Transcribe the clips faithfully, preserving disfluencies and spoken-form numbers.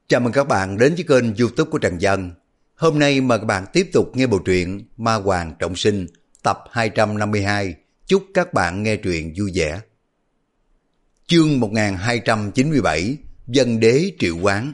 Chào mừng các bạn đến với kênh YouTube của Trần Dân. Hôm nay mời các bạn tiếp tục nghe bộ truyện Ma Hoàng Trọng Sinh tập hai trăm năm mươi hai. Chúc các bạn nghe truyện vui vẻ. Chương một nghìn hai trăm chín mươi bảy, Dân đế triệu quán.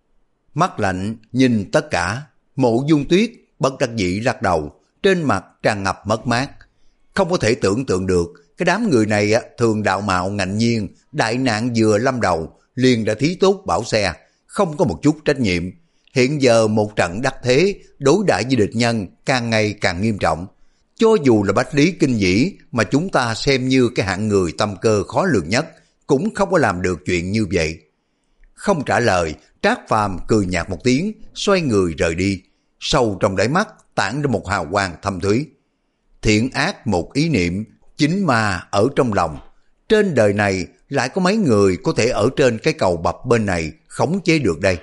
Mắt lạnh nhìn tất cả, Mộ Dung Tuyết bất đắc dĩ lắc đầu, trên mặt tràn ngập mất mát. Không có thể tưởng tượng được cái đám người này thường đạo mạo ngạnh nhiên, đại nạn vừa lâm đầu liền đã thí tốt bảo xe, không có một chút trách nhiệm. Hiện giờ một trận đắc thế, đối đãi với địch nhân càng ngày càng nghiêm trọng. Cho dù là Bách Lý Kinh Dĩ mà chúng ta xem như cái hạng người tâm cơ khó lường nhất, cũng không có làm được chuyện như vậy. Không trả lời, Trác Phàm cười nhạt một tiếng, xoay người rời đi. Sâu trong đáy mắt tản ra một hào quang thâm thúy. Thiện ác một ý niệm, chính ma ở trong lòng. Trên đời này lại có mấy người có thể ở trên cái cầu bập bên này khống chế được đây.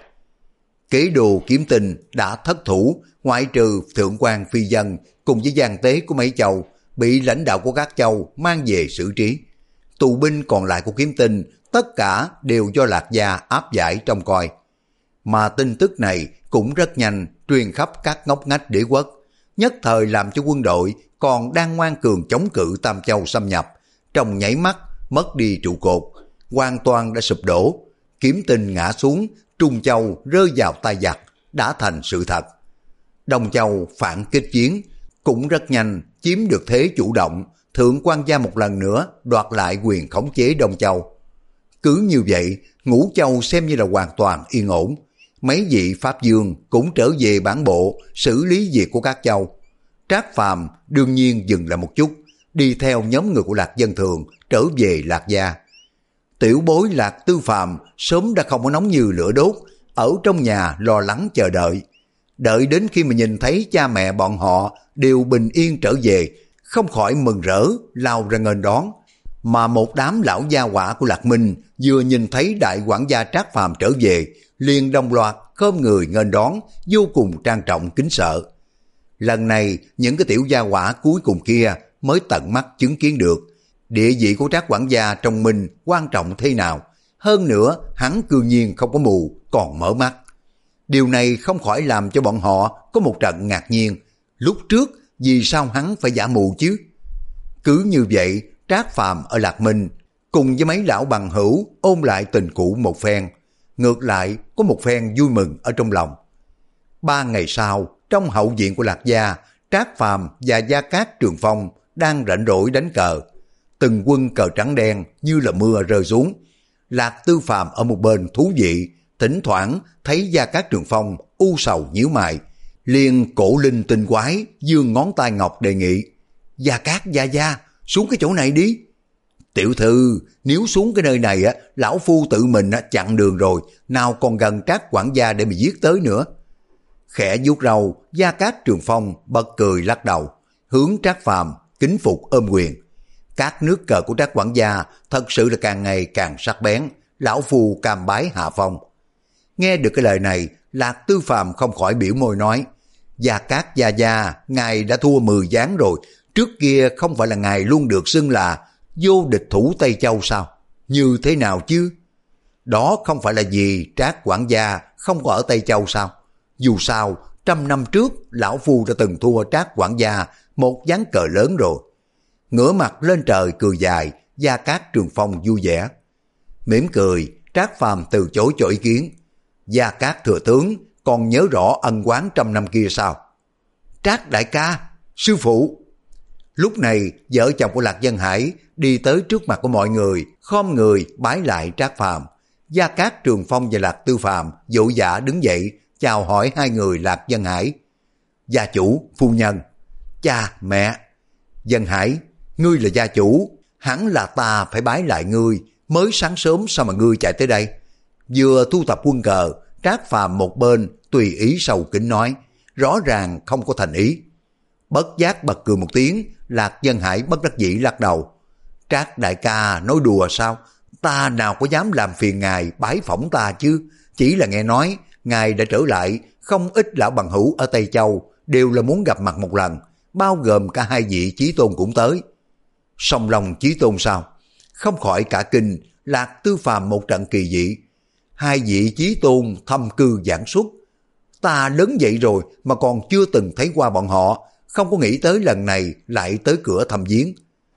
Kế đồ kiếm tinh đã thất thủ, ngoại trừ thượng quan phi dân cùng với gian tế của mấy châu bị lãnh đạo của các châu mang về xử trí. Tù binh còn lại của kiếm tinh tất cả đều do Lạc Gia áp giải trông coi. Mà tin tức này cũng rất nhanh truyền khắp các ngóc ngách đế quốc, nhất thời làm cho quân đội còn đang ngoan cường chống cự Tam Châu xâm nhập, trong nháy mắt mất đi trụ cột, hoàn toàn đã sụp đổ. Kiếm tinh ngã xuống, Trung Châu rơi vào tay giặc, đã thành sự thật. Đông Châu phản kích chiến, cũng rất nhanh chiếm được thế chủ động, Thượng quan gia một lần nữa đoạt lại quyền khống chế Đông Châu. Cứ như vậy, Ngũ Châu xem như là hoàn toàn yên ổn. Mấy vị Pháp Dương cũng trở về bản bộ xử lý việc của các châu. Trác Phàm đương nhiên dừng lại một chút, đi theo nhóm người của Lạc Dân Thường trở về Lạc Gia. Tiểu bối Lạc Tư Phàm sớm đã không có nóng như lửa đốt, ở trong nhà lo lắng chờ đợi. Đợi đến khi mà nhìn thấy cha mẹ bọn họ đều bình yên trở về, không khỏi mừng rỡ lao ra nghênh đón. Mà một đám lão gia hỏa của Lạc Minh vừa nhìn thấy đại quản gia Trác Phàm trở về, liền đồng loạt khom người nghênh đón, vô cùng trang trọng kính sợ. Lần này những cái tiểu gia hỏa cuối cùng kia mới tận mắt chứng kiến được địa vị của Trác quản gia trong Minh quan trọng thế nào. Hơn nữa hắn cương nhiên không có mù, còn mở mắt. Điều này không khỏi làm cho bọn họ có một trận ngạc nhiên. Lúc trước vì sao hắn phải giả mù chứ? Cứ như vậy, Trác Phàm ở Lạc Minh cùng với mấy lão bằng hữu ôn lại tình cũ một phen, ngược lại có một phen vui mừng ở trong lòng. Ba ngày sau, trong hậu viện của Lạc Gia, Trác Phàm và Gia Cát Trường Phong đang rảnh rỗi đánh cờ. Từng quân cờ trắng đen như là mưa rơi xuống. Lạc Tư Phàm ở một bên thú vị, thỉnh thoảng thấy Gia Cát Trường Phong u sầu nhíu mày, liền cổ linh tinh quái giương ngón tay ngọc đề nghị: Gia Cát gia gia, xuống cái chỗ này đi. Tiểu thư, nếu xuống cái nơi này á, lão phu tự mình á, chặn đường rồi, nào còn gần Trác quản gia để mà giết tới nữa. Khẽ vuốt râu, Gia Cát Trường Phong bật cười lắc đầu, hướng Trác Phàm kính phục ôm quyền. Các nước cờ của Trác quản gia thật sự là càng ngày càng sắc bén, lão phu cam bái hạ phong. Nghe được cái lời này, Lạc Tư Phàm không khỏi biểu môi nói: Gia Cát gia gia, ngài đã thua mười ván rồi, trước kia không phải là ngài luôn được xưng là vô địch thủ Tây Châu sao? Như thế nào chứ? Đó không phải là vì Trác quản gia không có ở Tây Châu sao? Dù sao, trăm năm trước, lão phu đã từng thua Trác quản gia một ván cờ lớn rồi. Ngửa mặt lên trời cười dài, Gia Cát Trường Phong vui vẻ. Mỉm cười, Trác Phàm từ chối cho ý kiến. Gia Cát thừa tướng còn nhớ rõ ân oán trăm năm kia sao? Trác đại ca, sư phụ. Lúc này, vợ chồng của Lạc Dân Hải đi tới trước mặt của mọi người, khom người bái lại Trác Phàm. Gia Cát Trường Phong và Lạc Tư Phàm vội vã đứng dậy chào hỏi hai người Lạc Dân Hải. Gia chủ, phu nhân. Cha, mẹ. Dân Hải, ngươi là gia chủ, hẳn là ta phải bái lại ngươi, mới sáng sớm sao mà ngươi chạy tới đây? Vừa thu thập quân cờ, Trác Phàm một bên tùy ý sầu kính nói, rõ ràng không có thành ý. Bất giác bật cười một tiếng, Lạc Dân Hải bất đắc dĩ lắc đầu. Trác đại ca nói đùa sao? Ta nào có dám làm phiền ngài bái phỏng ta chứ? Chỉ là nghe nói ngài đã trở lại, không ít lão bằng hữu ở Tây Châu đều là muốn gặp mặt một lần, bao gồm cả hai vị chí tôn cũng tới. Song Long chí tôn sao? Không khỏi cả kinh, Lạc Tư Phàm một trận kỳ dị. hai vị chí tôn thâm cư giảng xuất. Ta lớn vậy rồi mà còn chưa từng thấy qua bọn họ, không có nghĩ tới lần này lại tới cửa thăm viếng.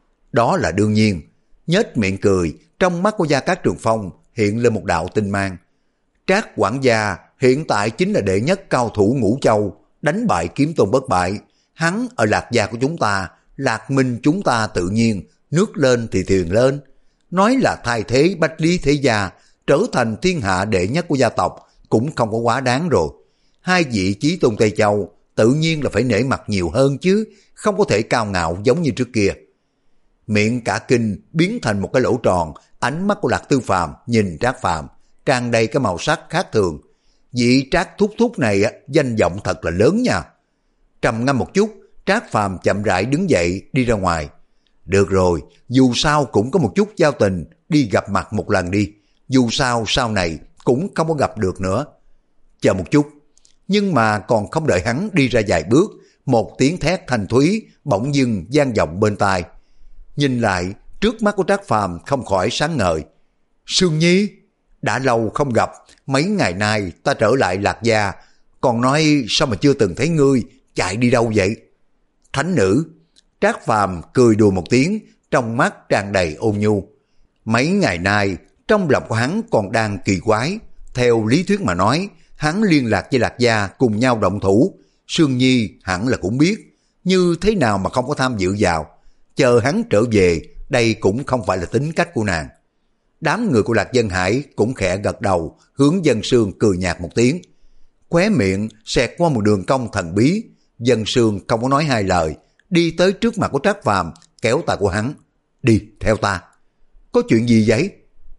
Đó là đương nhiên. Nhếch miệng cười, trong mắt của Gia Cát Trường Phong hiện lên một đạo tinh mang. Trác quản gia hiện tại chính là đệ nhất cao thủ Ngũ Châu, đánh bại Kiếm Tôn bất bại. Hắn ở Lạc gia của chúng ta, Lạc Minh chúng ta tự nhiên, nước lên thì thuyền lên. Nói là thay thế Bách Lý Thế Gia, trở thành thiên hạ đệ nhất của gia tộc, cũng không có quá đáng rồi. Hai vị chí tôn Tây Châu, tự nhiên là phải nể mặt nhiều hơn chứ, không có thể cao ngạo giống như trước kia. Miệng cả kinh biến thành một cái lỗ tròn, ánh mắt của Lạc Tư Phàm nhìn Trác Phàm tràn đầy cái màu sắc khác thường. Vị Trác thúc thúc này danh vọng thật là lớn nha. Trầm ngâm một chút, Trác Phàm chậm rãi đứng dậy đi ra ngoài. Được rồi, dù sao cũng có một chút giao tình, đi gặp mặt một lần đi. Dù sao sau này cũng không có gặp được nữa. Chờ một chút. Nhưng mà còn không đợi hắn đi ra vài bước, một tiếng thét thanh thúy bỗng dưng vang vọng bên tai. Nhìn lại, trước mắt của Trác Phàm không khỏi sáng ngời. Sương Nhi, đã lâu không gặp, mấy ngày nay ta trở lại Lạc gia, còn nói sao mà chưa từng thấy ngươi, chạy đi đâu vậy? Thánh nữ. Trác Phàm cười đùa một tiếng, trong mắt tràn đầy ôn nhu. Mấy ngày nay, trong lòng của hắn còn đang kỳ quái. Theo lý thuyết mà nói, hắn liên lạc với Lạc gia cùng nhau động thủ. Sương Nhi hẳn là cũng biết, như thế nào mà không có tham dự vào. Chờ hắn trở về, đây cũng không phải là tính cách của nàng. Đám người của Lạc Dân Hải cũng khẽ gật đầu, hướng Dân Sương cười nhạt một tiếng. Khóe miệng xẹt qua một đường cong thần bí. Dân Sương không có nói hai lời, đi tới trước mặt của Trác Phàm, kéo tay của hắn. Đi, theo ta. Có chuyện gì vậy?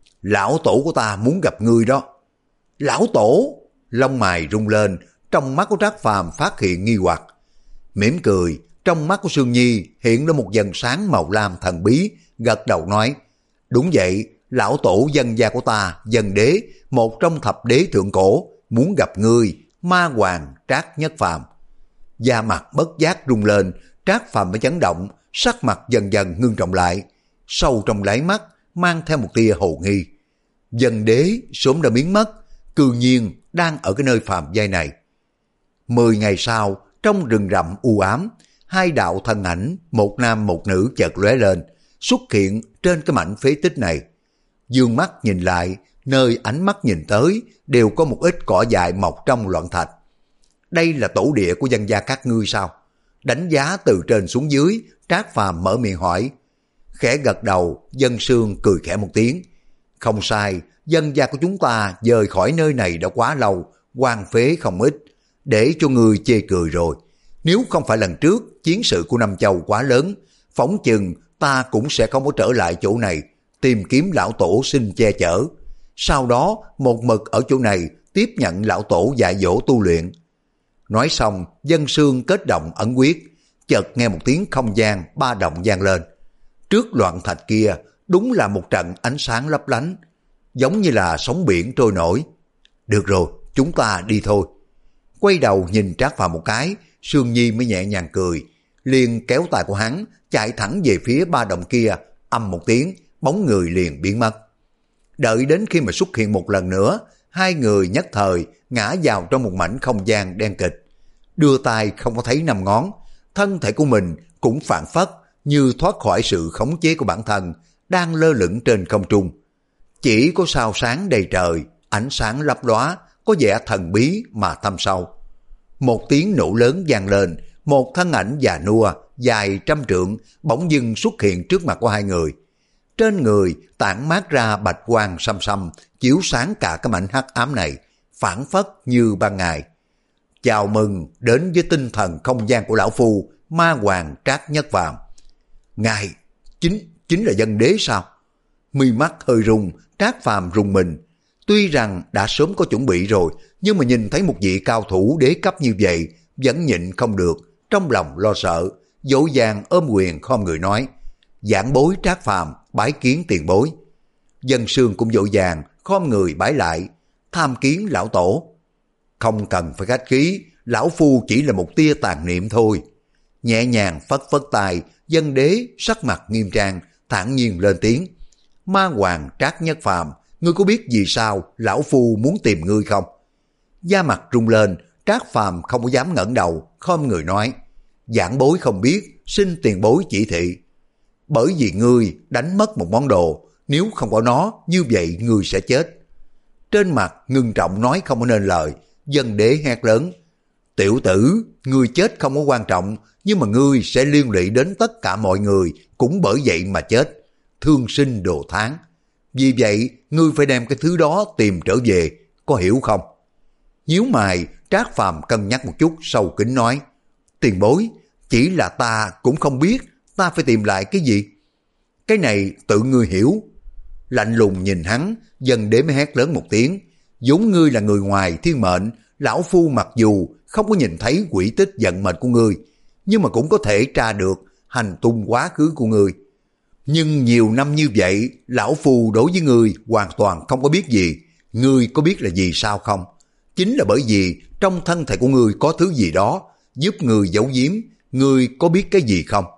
Lão tổ của ta muốn gặp ngươi đó. Lão tổ? Lông mày rung lên, trong mắt của Trác Phàm phát hiện nghi hoặc. Mỉm cười, trong mắt của Sương Nhi hiện lên một dần sáng màu lam thần bí, gật đầu nói. Đúng vậy, lão tổ dân gia của ta, Dân Đế, một trong thập đế thượng cổ, muốn gặp ngươi, ma hoàng Trác Nhất Phàm. Da mặt bất giác rung lên, Trác Phàm mới chấn động, sắc mặt dần dần ngưng trọng lại, sâu trong đáy mắt mang theo một tia hồ nghi. Dân Đế sớm đã biến mất, cư nhiên đang ở cái nơi phàm giai này. Mười ngày sau, trong rừng rậm u ám, hai đạo thân ảnh, một nam một nữ chợt lóe lên, xuất hiện trên cái mảnh phế tích này. Dương mắt nhìn lại, nơi ánh mắt nhìn tới đều có một ít cỏ dại mọc trong loạn thạch. Đây là tổ địa của dân gia các ngươi sao? Đánh giá từ trên xuống dưới, Trác Phàm mở miệng hỏi. Khẽ gật đầu, Dân Sương cười khẽ một tiếng. Không sai, dân gia của chúng ta rời khỏi nơi này đã quá lâu, hoang phế không ít, để cho ngươi chê cười rồi. Nếu không phải lần trước chiến sự của Nam Châu quá lớn, phỏng chừng ta cũng sẽ không có trở lại chỗ này, tìm kiếm lão tổ xin che chở. Sau đó một mực ở chỗ này tiếp nhận lão tổ dạy dỗ tu luyện. Nói xong, Dân Sương kết động ẩn quyết, chợt nghe một tiếng không gian ba động vang lên. Trước loạn thạch kia, đúng là một trận ánh sáng lấp lánh, giống như là sóng biển trôi nổi. Được rồi, chúng ta đi thôi. Quay đầu nhìn Trác Phàm một cái, Sương Nhi mới nhẹ nhàng cười, liền kéo tay của hắn, chạy thẳng về phía ba động kia, âm một tiếng, bóng người liền biến mất. Đợi đến khi mà xuất hiện một lần nữa, hai người nhất thời ngã vào trong một mảnh không gian đen kịch. Đưa tay không có thấy năm ngón, thân thể của mình cũng phản phất như thoát khỏi sự khống chế của bản thân, đang lơ lửng trên không trung. Chỉ có sao sáng đầy trời, ánh sáng lấp lóa, có vẻ thần bí mà thâm sâu. Một tiếng nổ lớn vang lên, một thân ảnh già nua, dài trăm trượng, bỗng dưng xuất hiện trước mặt của hai người. Trên người tản mát ra bạch quang xăm xăm, chiếu sáng cả cái mảnh hắc ám này, phảng phất như ban ngày. Chào mừng đến với tinh thần không gian của lão phu, ma hoàng Trác Nhất Phàm. Ngài, chính, chính là Dân Đế sao? Mi mắt hơi rung, Trác Phàm rùng mình. Tuy rằng đã sớm có chuẩn bị rồi, nhưng mà nhìn thấy một vị cao thủ đế cấp như vậy, vẫn nhịn không được, trong lòng lo sợ, dỗ dàng ôm quyền khom người nói. Giảng bối Trác Phàm bái kiến tiền bối. Dân Sương cũng dỗ dàng khom người bái lại, tham kiến lão tổ. Không cần phải khách khí, lão phu chỉ là một tia tàn niệm thôi. Nhẹ nhàng phất phất tay, Dân Đế sắc mặt nghiêm trang, thản nhiên lên tiếng. Ma hoàng Trác Nhất Phàm ngươi có biết vì sao lão phu muốn tìm ngươi không? Da mặt rung lên, Trác Phàm không có dám ngẩng đầu, khom người nói, giảng bối không biết, xin tiền bối chỉ thị. Bởi vì ngươi đánh mất một món đồ, nếu không có nó, như vậy ngươi sẽ chết. Trên mặt ngưng trọng nói không có nên lời, Dân Đế hét lớn, tiểu tử, ngươi chết không có quan trọng, nhưng mà ngươi sẽ liên lụy đến tất cả mọi người, cũng bởi vậy mà chết. Thương sinh đồ tháng. Vì vậy, ngươi phải đem cái thứ đó tìm trở về, có hiểu không? Nhíu mày, Trác Phàm cân nhắc một chút, sâu kín nói, tiền bối, chỉ là ta cũng không biết ta phải tìm lại cái gì. Cái này tự ngươi hiểu. Lạnh lùng nhìn hắn, Dân Đế mới hét lớn một tiếng, vốn ngươi là người ngoài thiên mệnh, lão phu mặc dù không có nhìn thấy quỹ tích vận mệnh của ngươi, nhưng mà cũng có thể tra được hành tung quá khứ của ngươi. Nhưng nhiều năm như vậy, lão phu đối với ngươi hoàn toàn không có biết gì. Ngươi có biết là gì sao không? Chính là bởi vì trong thân thể của ngươi có thứ gì đó giúp ngươi giấu giếm. Ngươi có biết cái gì không?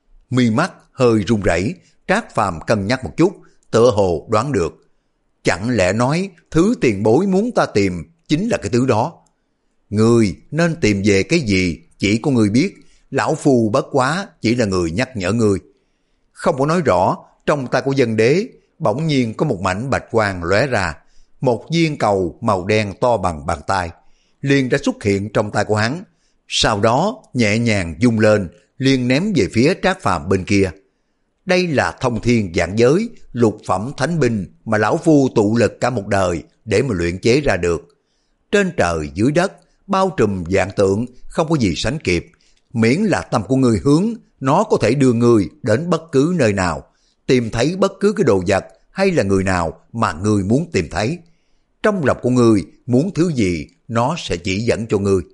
Mi mắt hơi run rẩy, Trác Phàm cân nhắc một chút, tựa hồ đoán được. Chẳng lẽ nói thứ tiền bối muốn ta tìm chính là cái thứ đó? Ngươi nên tìm về cái gì chỉ có ngươi biết, lão phu bất quá chỉ là người nhắc nhở ngươi. Không có nói rõ, trong tay của Dân Đế bỗng nhiên có một mảnh bạch quang lóe ra, một viên cầu màu đen to bằng bàn tay liền đã xuất hiện trong tay của hắn, sau đó nhẹ nhàng vung lên, liền ném về phía Trác Phàm bên kia. Đây là thông thiên vạn giới, lục phẩm thánh binh mà lão phu tụ lực cả một đời để mà luyện chế ra được. Trên trời dưới đất, bao trùm vạn tượng, không có gì sánh kịp. Miễn là tâm của ngươi hướng, nó có thể đưa ngươi đến bất cứ nơi nào, tìm thấy bất cứ cái đồ vật hay là người nào mà ngươi muốn tìm thấy. Trong lòng của ngươi muốn thứ gì, nó sẽ chỉ dẫn cho ngươi.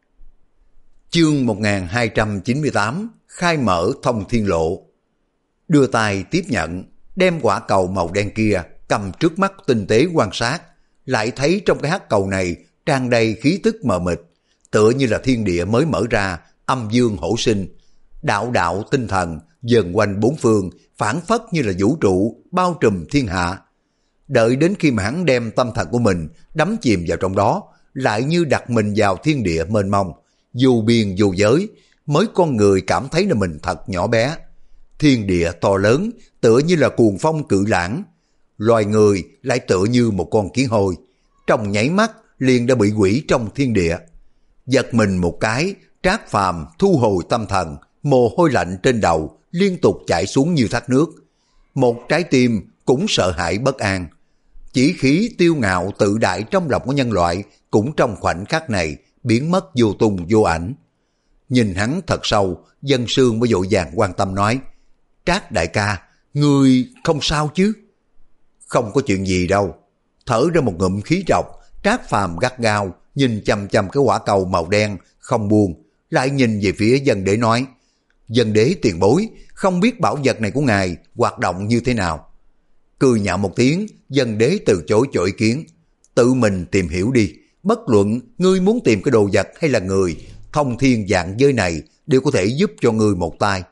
Chương một nghìn hai trăm chín mươi tám, khai mở thông thiên lộ. Đưa tay tiếp nhận, đem quả cầu màu đen kia cầm trước mắt tinh tế quan sát, lại thấy trong cái hắc cầu này tràn đầy khí tức mờ mịt, tựa như là thiên địa mới mở ra, âm dương hổ sinh, đạo đạo tinh thần dần quanh bốn phương, phản phất như là vũ trụ bao trùm thiên hạ. Đợi đến khi mà hắn đem tâm thần của mình đắm chìm vào trong đó, lại như đặt mình vào thiên địa mênh mông, dù biên dù giới, mới con người cảm thấy là mình thật nhỏ bé. Thiên địa to lớn, tựa như là cuồng phong cự lãng, loài người lại tựa như một con kiến hôi, trong nháy mắt liền đã bị quỷ trong thiên địa. Giật mình một cái, Trác Phàm thu hồi tâm thần, mồ hôi lạnh trên đầu liên tục chảy xuống như thác nước. Một trái tim cũng sợ hãi bất an. Chỉ khí tiêu ngạo tự đại trong lòng của nhân loại cũng trong khoảnh khắc này biến mất vô tung vô ảnh. Nhìn hắn thật sâu, Dân Sương mới vội vàng quan tâm nói, Trác đại ca, ngươi không sao chứ? Không có chuyện gì đâu. Thở ra một ngụm khí trọc, Trác Phàm gắt gao nhìn chằm chằm cái quả cầu màu đen không buông, lại nhìn về phía Dân Đế nói, Dân Đế tiền bối, không biết bảo vật này của ngài hoạt động như thế nào? Cười nhạo một tiếng, Dân Đế từ chối cho ý kiến, tự mình tìm hiểu đi, bất luận ngươi muốn tìm cái đồ vật hay là người, thông thiên vạn giới này đều có thể giúp cho ngươi một tay.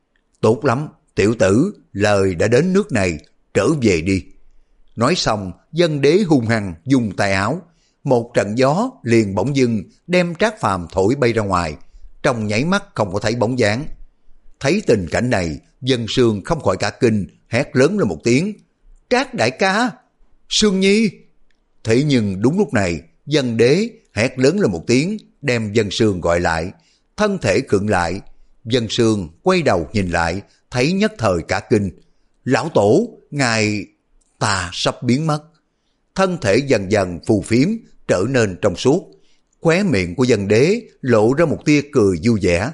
Tốt lắm, tiểu tử, lời đã đến nước này, trở về đi. Nói xong, Dân Đế hung hăng dùng tay áo, một trận gió liền bỗng dưng đem Trác Phàm thổi bay ra ngoài, trong nháy mắt không có thấy bóng dáng. Thấy tình cảnh này, Dân Sương không khỏi cả kinh, hét lớn lên một tiếng, Trác đại ca, Sương Nhi. Thế nhưng đúng lúc này, Dân Đế hét lớn lên một tiếng, đem Dân Sương gọi lại, thân thể khựng lại. Dân Sương quay đầu nhìn lại, thấy nhất thời cả kinh, lão tổ, ngài, ta sắp biến mất. Thân thể dần dần phù phiếm, trở nên trong suốt. Khóe miệng của Dân Đế lộ ra một tia cười vui vẻ.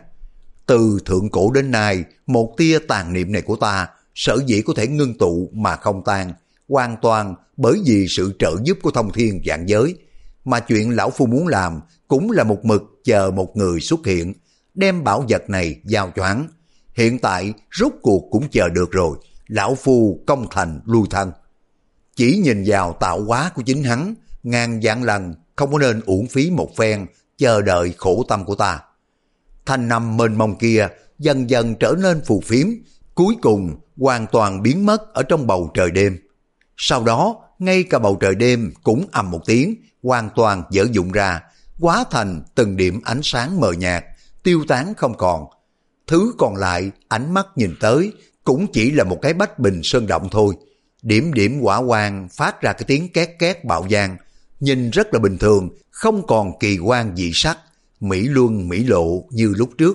Từ thượng cổ đến nay, một tia tàn niệm này của ta sở dĩ có thể ngưng tụ mà không tan, hoàn toàn bởi vì sự trợ giúp của thông thiên vạn giới. Mà chuyện lão phu muốn làm cũng là một mực chờ một người xuất hiện, đem bảo vật này giao cho hắn. Hiện tại rốt cuộc cũng chờ được rồi, lão phu công thành lui thân. Chỉ nhìn vào tạo hóa của chính hắn, ngàn vạn lần không có nên uổng phí một phen chờ đợi khổ tâm của ta. Thanh năm mênh mông kia dần dần trở nên phù phiếm, cuối cùng hoàn toàn biến mất ở trong bầu trời đêm. Sau đó ngay cả bầu trời đêm cũng ầm một tiếng, hoàn toàn dở dụng ra, hóa thành từng điểm ánh sáng mờ nhạt, tiêu tán không còn. Thứ còn lại, ánh mắt nhìn tới, cũng chỉ là một cái bách bình sơn động thôi. Điểm điểm hỏa quang phát ra cái tiếng két két bạo vang, nhìn rất là bình thường, không còn kỳ quan dị sắc, mỹ luân mỹ lộ như lúc trước.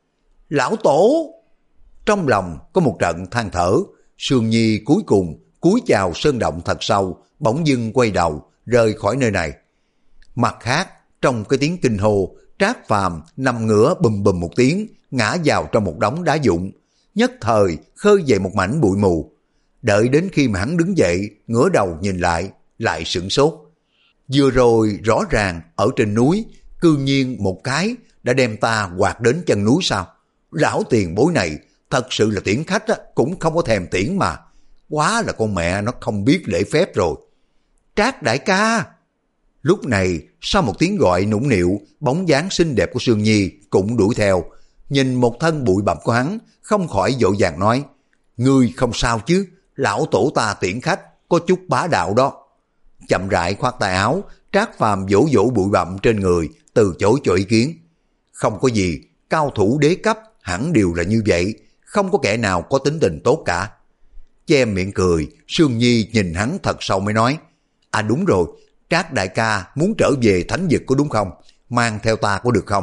Lão tổ! Trong lòng có một trận than thở, Sương Nhi cuối cùng cúi chào sơn động thật sâu, bỗng dưng quay đầu, rời khỏi nơi này. Mặt khác, trong cái tiếng kinh hô, Trác Phàm nằm ngửa bùm bùm một tiếng, ngã vào trong một đống đá vụn, nhất thời khơi dậy một mảnh bụi mù. Đợi đến khi mà hắn đứng dậy, ngửa đầu nhìn lại, lại sửng sốt. Vừa rồi rõ ràng ở trên núi, cư nhiên một cái đã đem ta quạt đến chân núi sao? Lão tiền bối này thật sự là tiễn khách á, cũng không có thèm tiễn mà. Quá là con mẹ nó không biết lễ phép rồi. Trác đại ca! Lúc này, sau một tiếng gọi nũng nịu, bóng dáng xinh đẹp của Sương Nhi cũng đuổi theo. Nhìn một thân bụi bặm của hắn, không khỏi vội vàng nói, ngươi không sao chứ, lão tổ ta tiễn khách, có chút bá đạo đó. Chậm rãi khoát tay áo, Trác Phàm vỗ vỗ bụi bặm trên người, từ chối cho ý kiến. Không có gì, cao thủ đế cấp hẳn đều là như vậy, không có kẻ nào có tính tình tốt cả. Che miệng cười, Sương Nhi nhìn hắn thật sâu mới nói, à đúng rồi, Trác đại ca muốn trở về thánh vực có đúng không? Mang theo ta có được không?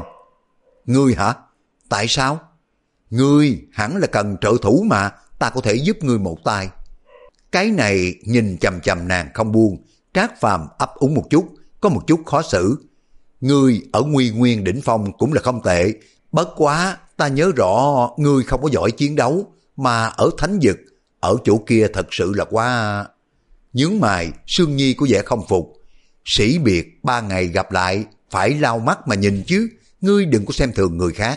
Ngươi hả? Tại sao? Ngươi hẳn là cần trợ thủ mà, ta có thể giúp ngươi một tay. Cái này nhìn chầm chầm nàng không buông, Trác Phàm ấp úng một chút, có một chút khó xử. Ngươi ở Nguy Nguyên đỉnh phong cũng là không tệ, bất quá ta nhớ rõ ngươi không có giỏi chiến đấu, mà ở thánh vực, ở chỗ kia thật sự là quá... Nhướng mày, Sương Nhi có vẻ không phục. Sĩ biệt ba ngày gặp lại, phải lau mắt mà nhìn chứ, ngươi đừng có xem thường người khác.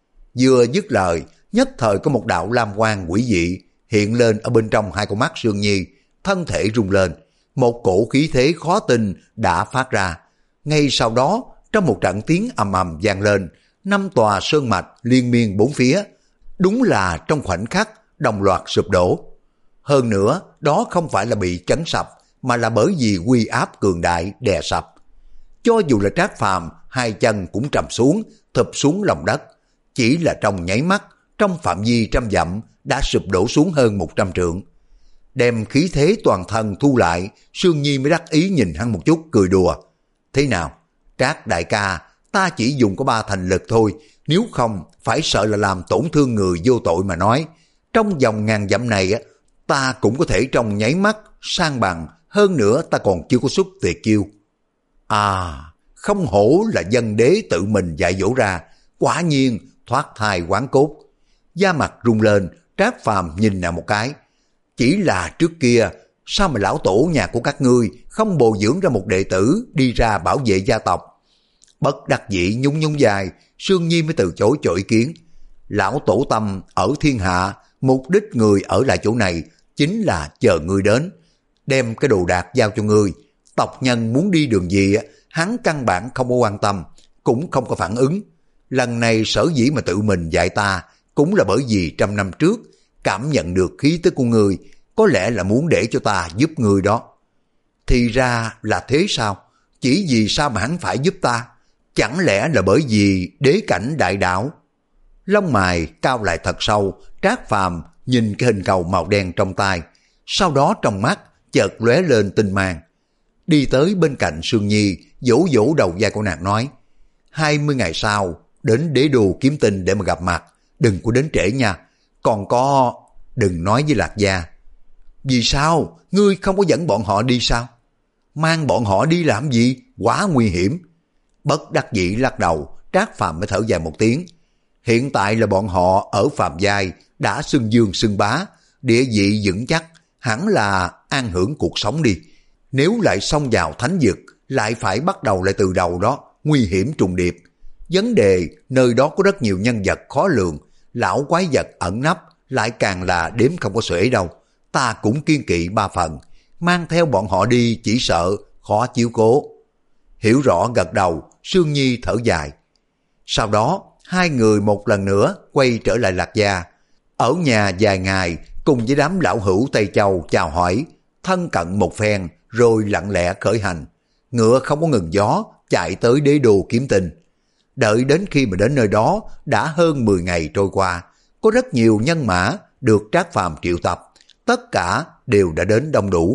Vừa dứt lời, nhất thời có một đạo lam quang quỷ dị hiện lên ở bên trong hai con mắt Sương Nhi, thân thể rung lên, một cổ khí thế khó tin đã phát ra. Ngay sau đó, trong một trận tiếng ầm ầm vang lên, năm tòa sơn mạch liên miên bốn phía, đúng là trong khoảnh khắc đồng loạt sụp đổ. Hơn nữa, đó không phải là bị chấn sập, mà là bởi vì uy áp cường đại đè sập. Cho dù là Trác Phàm, hai chân cũng trầm xuống, thụp xuống lòng đất. Chỉ là trong nháy mắt, trong phạm vi trăm dặm đã sụp đổ xuống hơn một trăm trượng. Đem khí thế toàn thân thu lại, Sương Nhi mới đắc ý nhìn hắn một chút, cười đùa. Thế nào? Trác đại ca, ta chỉ dùng có ba thành lực thôi, nếu không phải sợ là làm tổn thương người vô tội mà nói. Trong vòng ngàn dặm này, ta cũng có thể trong nháy mắt sang bằng, hơn nữa ta còn chưa có xuất tuyệt chiêu. À, không hổ là dân đế tự mình dạy dỗ ra, quả nhiên thoát thai quán cốt. Da mặt rung lên, Trác Phàm nhìn nào một cái. Chỉ là trước kia, sao mà lão tổ nhà của các ngươi không bồi dưỡng ra một đệ tử đi ra bảo vệ gia tộc? Bất đắc dĩ nhún nhún dài, Sương Nhi mới từ chối cho ý kiến. Lão tổ tâm ở thiên hạ, mục đích người ở lại chỗ này chính là chờ ngươi đến, đem cái đồ đạc giao cho ngươi. Tộc nhân muốn đi đường gì, hắn căn bản không có quan tâm, cũng không có phản ứng. Lần này sở dĩ mà tự mình dạy ta, cũng là bởi vì trăm năm trước, cảm nhận được khí tức của ngươi, có lẽ là muốn để cho ta giúp ngươi đó. Thì ra là thế sao? Chỉ vì sao mà hắn phải giúp ta? Chẳng lẽ là bởi vì đế cảnh đại đạo? Lông mày cao lại thật sâu, Trác Phàm nhìn cái hình cầu màu đen trong tay, sau đó trong mắt chợt lóe lên tinh mang. Đi tới bên cạnh Sương Nhi, vỗ vỗ đầu vai của nàng nói, hai mươi ngày sau, đến đế đô kiếm tinh để mà gặp mặt, đừng có đến trễ nha. Còn có, đừng nói với Lạc Gia. Vì sao? Ngươi không có dẫn bọn họ đi sao? Mang bọn họ đi làm gì? Quá nguy hiểm. Bất đắc dĩ lắc đầu, Trác Phàm mới thở dài một tiếng. Hiện tại là bọn họ ở phàm giai đã xưng dương xưng bá, địa vị vững chắc, hẳn là an hưởng cuộc sống đi. Nếu lại xông vào thánh vực, lại phải bắt đầu lại từ đầu đó, nguy hiểm trùng điệp. Vấn đề nơi đó có rất nhiều nhân vật khó lường, lão quái vật ẩn nấp, lại càng là đếm không có xuể đâu. Ta cũng kiên kỵ ba phần, mang theo bọn họ đi chỉ sợ khó chiếu cố. Hiểu rõ gật đầu, Sương Nhi thở dài. Sau đó, hai người một lần nữa quay trở lại Lạc Gia. Ở nhà vài ngày, cùng với đám lão hữu Tây Châu chào hỏi, thân cận một phen, rồi lặng lẽ khởi hành. Ngựa không có ngừng gió, chạy tới đế đô kiếm tin. Đợi đến khi mà đến nơi đó, đã hơn mười ngày trôi qua, có rất nhiều nhân mã được Trác Phàm triệu tập, tất cả đều đã đến đông đủ.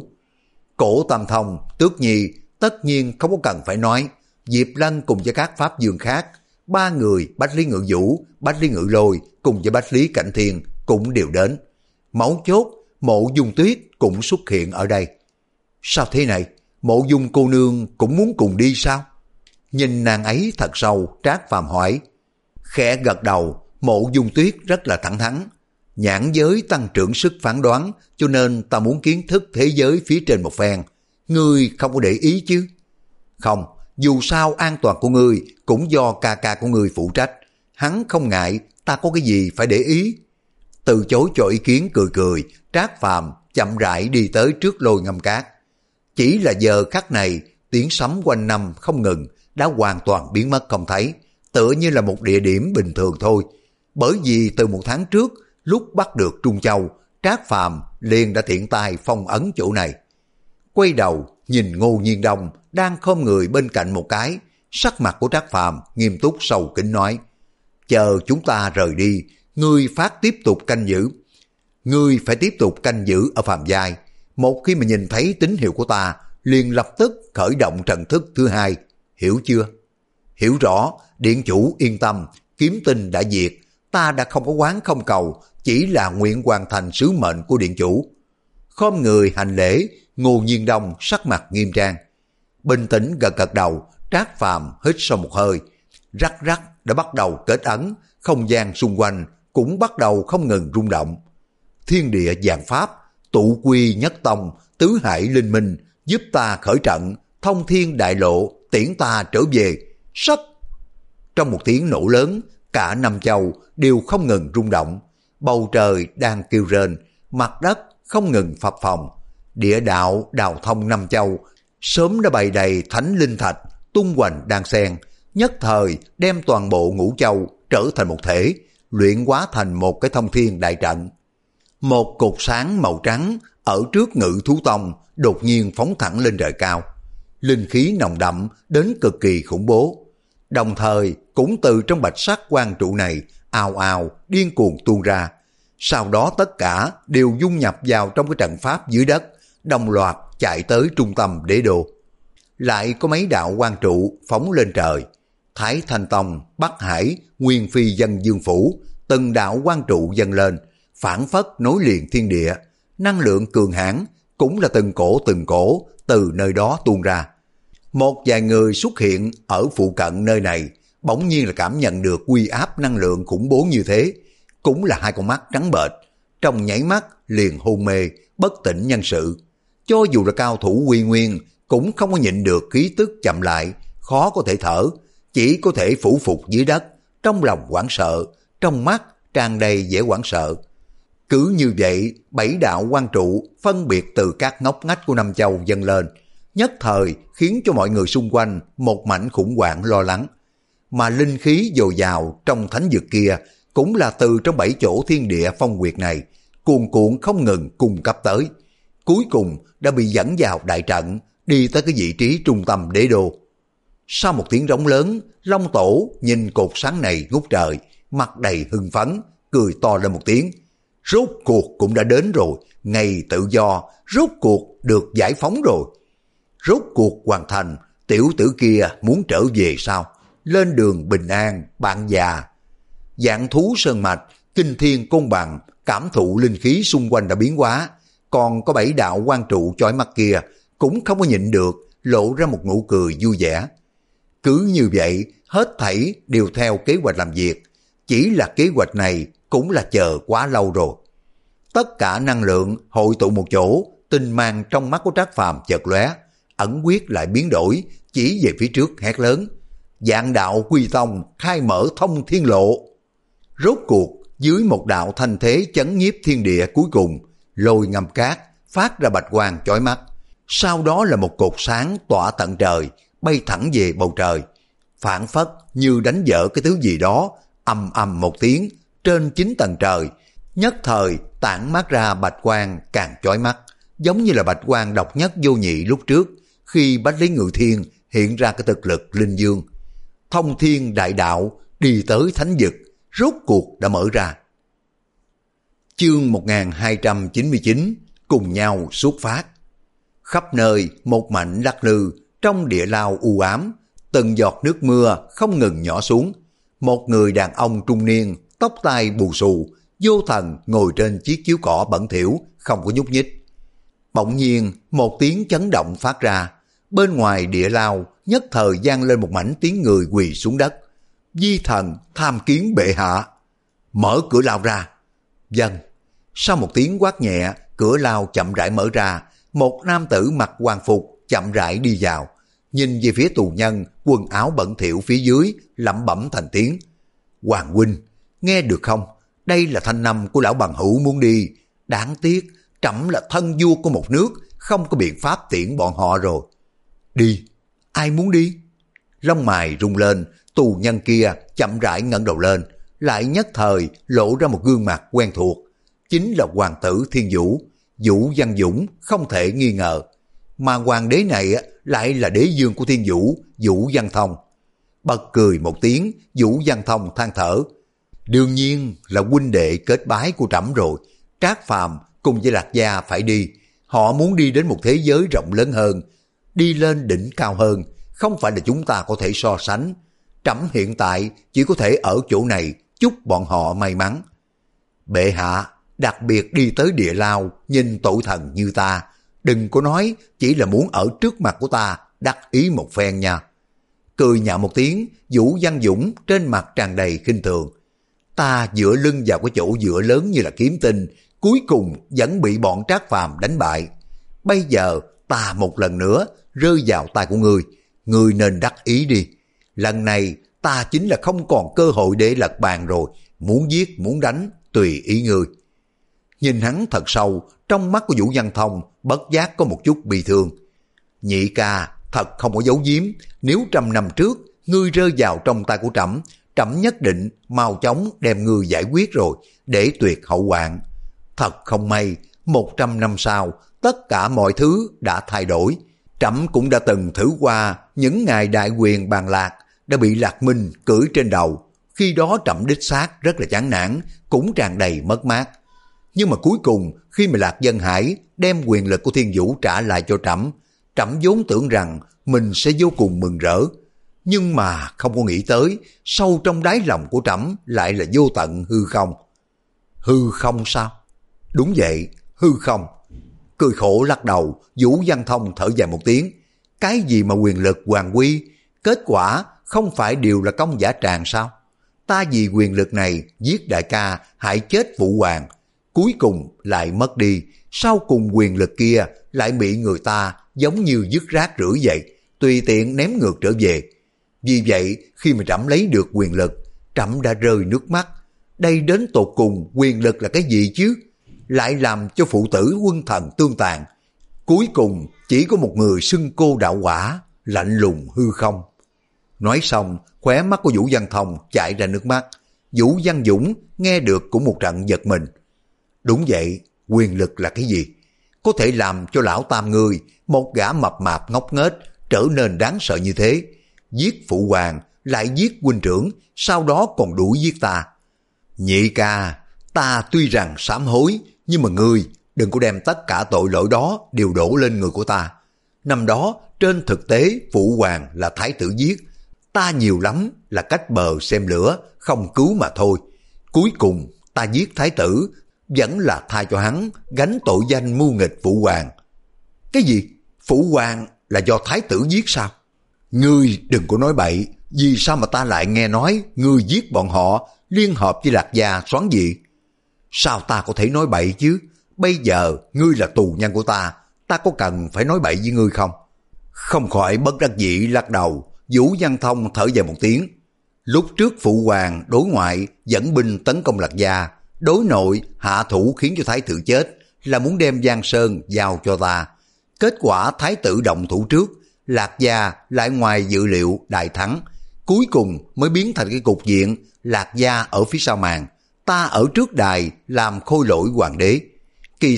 Cổ Tam Thông, Tước Nhi tất nhiên không có cần phải nói, Diệp Lân cùng với các pháp dương khác, ba người Bách Lý Ngự Vũ, Bách Lý Ngự Lôi cùng với Bách Lý Cảnh Thiên cũng đều đến. Mấu chốt, Mộ Dung Tuyết cũng xuất hiện ở đây. Sao thế này? Mộ Dung cô nương cũng muốn cùng đi sao? Nhìn nàng ấy thật sâu, Trác Phàm hỏi. Khẽ gật đầu, Mộ Dung Tuyết rất là thẳng thắn. Nhãn giới tăng trưởng sức phán đoán, cho nên ta muốn kiến thức thế giới phía trên một phen. Ngươi không có để ý chứ? Không, dù sao an toàn của ngươi cũng do ca ca của ngươi phụ trách. Hắn không ngại, ta có cái gì phải để ý? Từ chối cho ý kiến cười cười, Trác Phàm chậm rãi đi tới trước Lôi Ngâm Cát. Chỉ là giờ khắc này, tiếng sấm quanh năm không ngừng, đã hoàn toàn biến mất không thấy, tựa như là một địa điểm bình thường thôi. Bởi vì từ một tháng trước, lúc bắt được Trung Châu, Trác Phàm liền đã tiện tay phong ấn chỗ này. Quay đầu, nhìn Ngô Nhiên Đông đang khom người bên cạnh một cái, sắc mặt của Trác Phàm nghiêm túc sầu kính nói, chờ chúng ta rời đi, ngươi phát tiếp tục canh giữ. Ngươi phải tiếp tục canh giữ ở Phàm Giai, một khi mà nhìn thấy tín hiệu của ta, liền lập tức khởi động trận thức thứ hai, hiểu chưa? Hiểu rõ, điện chủ yên tâm, kiếm tinh đã diệt, ta đã không có quán không cầu, chỉ là nguyện hoàn thành sứ mệnh của điện chủ. Khom người hành lễ, Ngô Nhiên Đông sắc mặt nghiêm trang. Bình tĩnh gật gật đầu, Trác Phàm hít sâu một hơi, rắc rắc đã bắt đầu kết ấn, không gian xung quanh cũng bắt đầu không ngừng rung động. Thiên địa vạn pháp, tụ quy nhất tông, tứ hải linh minh, giúp ta khởi trận, thông thiên đại lộ, tiễn ta trở về. Sắp! Trong một tiếng nổ lớn, cả năm châu đều không ngừng rung động. Bầu trời đang kêu rên, mặt đất không ngừng phập phồng. Địa đạo đào thông năm châu sớm đã bày đầy thánh linh thạch tung hoành đan xen, nhất thời đem toàn bộ ngũ châu trở thành một thể, luyện hóa thành một cái thông thiên đại trận. Một cột sáng màu trắng ở trước Ngự Thú Tông đột nhiên phóng thẳng lên trời cao, linh khí nồng đậm đến cực kỳ khủng bố. Đồng thời cũng từ trong bạch sắc quang trụ này ào ào điên cuồng tuôn ra, sau đó tất cả đều dung nhập vào trong cái trận pháp dưới đất, đồng loạt chạy tới trung tâm đế đô. Lại có mấy đạo quang trụ phóng lên trời, Thái Thanh Tông, Bắc Hải, Nguyên Phi Dân Dương Phủ, từng đạo quang trụ dâng lên, phản phất nối liền thiên địa, năng lượng cường hãn cũng là từng cổ từng cổ từ nơi đó tuôn ra. Một vài người xuất hiện ở phụ cận nơi này, bỗng nhiên là cảm nhận được uy áp năng lượng khủng bố như thế, cũng là hai con mắt trắng bệch, trong nháy mắt liền hôn mê, bất tỉnh nhân sự. Cho dù là cao thủ Quy Nguyên cũng không có nhịn được khí tức chậm lại, khó có thể thở, chỉ có thể phủ phục dưới đất, trong lòng hoảng sợ, trong mắt tràn đầy vẻ hoảng sợ. Cứ như vậy, bảy đạo quang trụ phân biệt từ các ngóc ngách của năm châu dâng lên, nhất thời khiến cho mọi người xung quanh một mảnh khủng hoảng lo lắng. Mà linh khí dồi dào trong thánh dược kia cũng là từ trong bảy chỗ thiên địa phong quyệt này, cuồn cuộn không ngừng cung cấp tới. Cuối cùng đã bị dẫn vào đại trận, đi tới cái vị trí trung tâm đế đô. Sau một tiếng rống lớn, Long Tổ nhìn cột sáng này ngút trời, mặt đầy hưng phấn, cười to lên một tiếng. Rốt cuộc cũng đã đến rồi, ngày tự do, rốt cuộc được giải phóng rồi. Rốt cuộc hoàn thành, tiểu tử kia muốn trở về sao? Lên đường bình an, bạn già. Dạng thú sơn mạch, kinh thiên côn bằng, cảm thụ linh khí xung quanh đã biến hóa. Còn có bảy đạo quang trụ chói mắt kia, cũng không có nhịn được, lộ ra một nụ cười vui vẻ. Cứ như vậy, hết thảy đều theo kế hoạch làm việc. Chỉ là kế hoạch này cũng là chờ quá lâu rồi. Tất cả năng lượng hội tụ một chỗ, tinh mang trong mắt của Trác Phàm chợt lóe, ẩn quyết lại biến đổi, chỉ về phía trước hét lớn. Vạn đạo quy tông khai mở thông thiên lộ. Rốt cuộc dưới một đạo thanh thế chấn nhiếp thiên địa cuối cùng, Lôi Ngâm Cát phát ra bạch quang chói mắt. Sau đó là một cột sáng tỏa tận trời, bay thẳng về bầu trời. Phản phất như đánh vỡ cái thứ gì đó, ầm ầm một tiếng, trên chín tầng trời, nhất thời tản mát ra bạch quang càng chói mắt, giống như là bạch quan độc nhất vô nhị lúc trước, khi Bách Lý Ngự Thiên hiện ra cái thực lực linh dương. Thông thiên đại đạo đi tới thánh vực, rốt cuộc đã mở ra. Chương một nghìn hai trăm chín mươi chín, cùng nhau xuất phát. Khắp nơi một mảnh lắc lư, trong địa lao u ám, từng giọt nước mưa không ngừng nhỏ xuống. Một người đàn ông trung niên, tóc tai bù xù, vô thần ngồi trên chiếc chiếu cỏ bẩn thỉu, không có nhúc nhích. Bỗng nhiên một tiếng chấn động phát ra, bên ngoài địa lao nhất thời vang lên một mảnh tiếng người quỳ xuống đất. Vi thần tham kiến bệ hạ. Mở cửa lao ra. Vâng. Sau một tiếng quát nhẹ, cửa lao chậm rãi mở ra, một nam tử mặc hoàng phục chậm rãi đi vào, nhìn về phía tù nhân quần áo bẩn thỉu phía dưới, lẩm bẩm thành tiếng: Hoàng huynh, nghe được không? Đây là thanh năm của lão bằng hữu muốn đi. Đáng tiếc trẫm là thân vua của một nước, không có biện pháp tiễn bọn họ rồi. Đi? Ai muốn đi? Lông mày rung lên, tù nhân kia chậm rãi ngẩng đầu lên, lại nhất thời lộ ra một gương mặt quen thuộc, chính là hoàng tử Thiên Vũ, Vũ Văn Dũng không thể nghi ngờ. Mà hoàng đế này lại là đế dương của Thiên Vũ, Vũ Văn Thông. Bật cười một tiếng, Vũ Văn Thông than thở: đương nhiên là huynh đệ kết bái của trẫm rồi. Trác Phàm cùng với Lạc Gia phải đi, họ muốn đi đến một thế giới rộng lớn hơn, đi lên đỉnh cao hơn, không phải là chúng ta có thể so sánh. Trẫm hiện tại chỉ có thể ở chỗ này chúc bọn họ may mắn. Bệ hạ, đặc biệt đi tới địa lao nhìn tội thần như ta, đừng có nói chỉ là muốn ở trước mặt của ta đắc ý một phen nha. Cười nhạo một tiếng, Vũ Văn Dũng trên mặt tràn đầy khinh thường. Ta dựa lưng vào cái chỗ dựa lớn như là kiếm tinh, cuối cùng vẫn bị bọn Trác Phàm đánh bại. Bây giờ ta một lần nữa rơi vào tay của ngươi, ngươi nên đắc ý đi. Lần này ta chính là không còn cơ hội để lật bàn rồi, muốn giết muốn đánh tùy ý ngươi. Nhìn hắn thật sâu, trong mắt của Vũ Văn Thông bất giác có một chút bi thương. Nhị ca thật không có giấu giếm, nếu trăm năm trước ngươi rơi vào trong tay của trẫm, trẫm nhất định mau chóng đem ngươi giải quyết rồi, để tuyệt hậu hoạn. Thật không may, một trăm năm sau, tất cả mọi thứ đã thay đổi. Trẫm cũng đã từng thử qua những ngày đại quyền bàn lạc, đã bị Lạc Minh cưỡi trên đầu. Khi đó trẫm đích xác rất là chán nản, cũng tràn đầy mất mát. Nhưng mà cuối cùng, khi mà Lạc Dân Hải đem quyền lực của Thiên Vũ trả lại cho trẫm, trẫm vốn tưởng rằng mình sẽ vô cùng mừng rỡ. Nhưng mà không có nghĩ tới, sâu trong đáy lòng của trẫm lại là vô tận hư không. Hư không sao? Đúng vậy, hư không. Cười khổ lắc đầu, Vũ Văn Thông thở dài một tiếng. Cái gì mà quyền lực hoàng quy, kết quả không phải đều là công giả tràng sao? Ta vì quyền lực này giết đại ca, hại chết phụ hoàng, cuối cùng lại mất đi, sau cùng quyền lực kia lại bị người ta giống như dứt rác rưởi vậy, tùy tiện ném ngược trở về. Vì vậy, khi mà trẫm lấy được quyền lực, trẫm đã rơi nước mắt. Đây đến tột cùng quyền lực là cái gì chứ? Lại làm cho phụ tử quân thần tương tàn. Cuối cùng chỉ có một người xưng cô đạo quả, lạnh lùng hư không. Nói xong, khóe mắt của Vũ Văn Thông chảy ra nước mắt. Vũ Văn Dũng nghe được cũng một trận giật mình. Đúng vậy, quyền lực là cái gì? Có thể làm cho lão tam người, một gã mập mạp ngốc nghếch, trở nên đáng sợ như thế. Giết phụ hoàng, lại giết huynh trưởng, sau đó còn đuổi giết ta. Nhị ca, ta tuy rằng sám hối, nhưng mà ngươi đừng có đem tất cả tội lỗi đó đều đổ lên người của ta. Năm đó, trên thực tế, phụ hoàng là thái tử giết. Ta nhiều lắm là cách bờ xem lửa, không cứu mà thôi. Cuối cùng, ta giết thái tử, vẫn là tha cho hắn gánh tội danh mưu nghịch phụ hoàng. Cái gì? Phụ hoàng là do thái tử giết sao? Ngươi đừng có nói bậy, vì sao mà ta lại nghe nói ngươi giết bọn họ, liên hợp với Lạc Gia xoắn dị? Sao ta có thể nói bậy chứ? Bây giờ ngươi là tù nhân của ta, ta có cần phải nói bậy với ngươi không? Không khỏi bất đắc dĩ lắc đầu, Vũ Văn Thông thở dài một tiếng. Lúc trước phụ hoàng đối ngoại dẫn binh tấn công Lạc Gia, đối nội hạ thủ khiến cho thái tử chết, là muốn đem Giang Sơn giao cho ta. Kết quả thái tử động thủ trước, Lạc Gia lại ngoài dự liệu đại thắng, cuối cùng mới biến thành cái cục diện Lạc Gia ở phía sau màn, ta ở trước đài làm khôi lỗi hoàng đế. Kỳ thật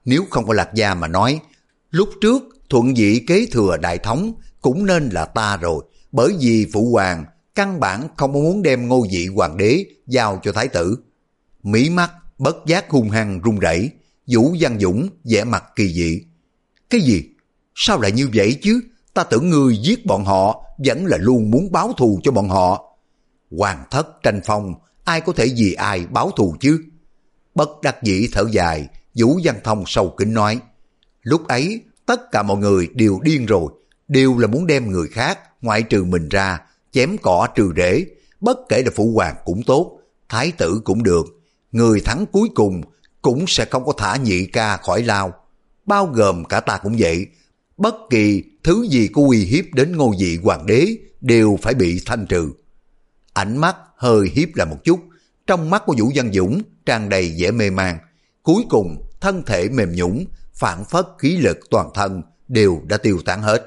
Nếu không có Lạc Gia mà nói, lúc trước thuận vị kế thừa đại thống cũng nên là ta rồi, bởi vì phụ hoàng căn bản không muốn đem ngôi vị hoàng đế giao cho thái tử. Mí mắt bất giác hung hăng run rẩy. Vũ Văn Dũng vẻ mặt kỳ dị. Cái gì? Sao lại như vậy chứ? Ta tưởng ngươi giết bọn họ vẫn là luôn muốn báo thù cho bọn họ. Hoàng thất tranh phong, ai có thể vì ai báo thù chứ? Bất đắc dĩ thở dài, Vũ Văn Thông sâu kín nói. Lúc ấy tất cả mọi người đều điên rồi, đều là muốn đem người khác ngoại trừ mình ra, chém cỏ trừ rễ. Bất kể là phụ hoàng cũng tốt, thái tử cũng được, người thắng cuối cùng cũng sẽ không có thả nhị ca khỏi lao. Bao gồm cả ta cũng vậy, bất kỳ thứ gì có uy hiếp đến ngôi vị hoàng đế đều phải bị thanh trừ. Ánh mắt hơi hiếp lại một chút, trong mắt của Vũ Văn Dũng tràn đầy vẻ mê man. Cuối cùng thân thể mềm nhũn, phản phất khí lực toàn thân đều đã tiêu tán hết.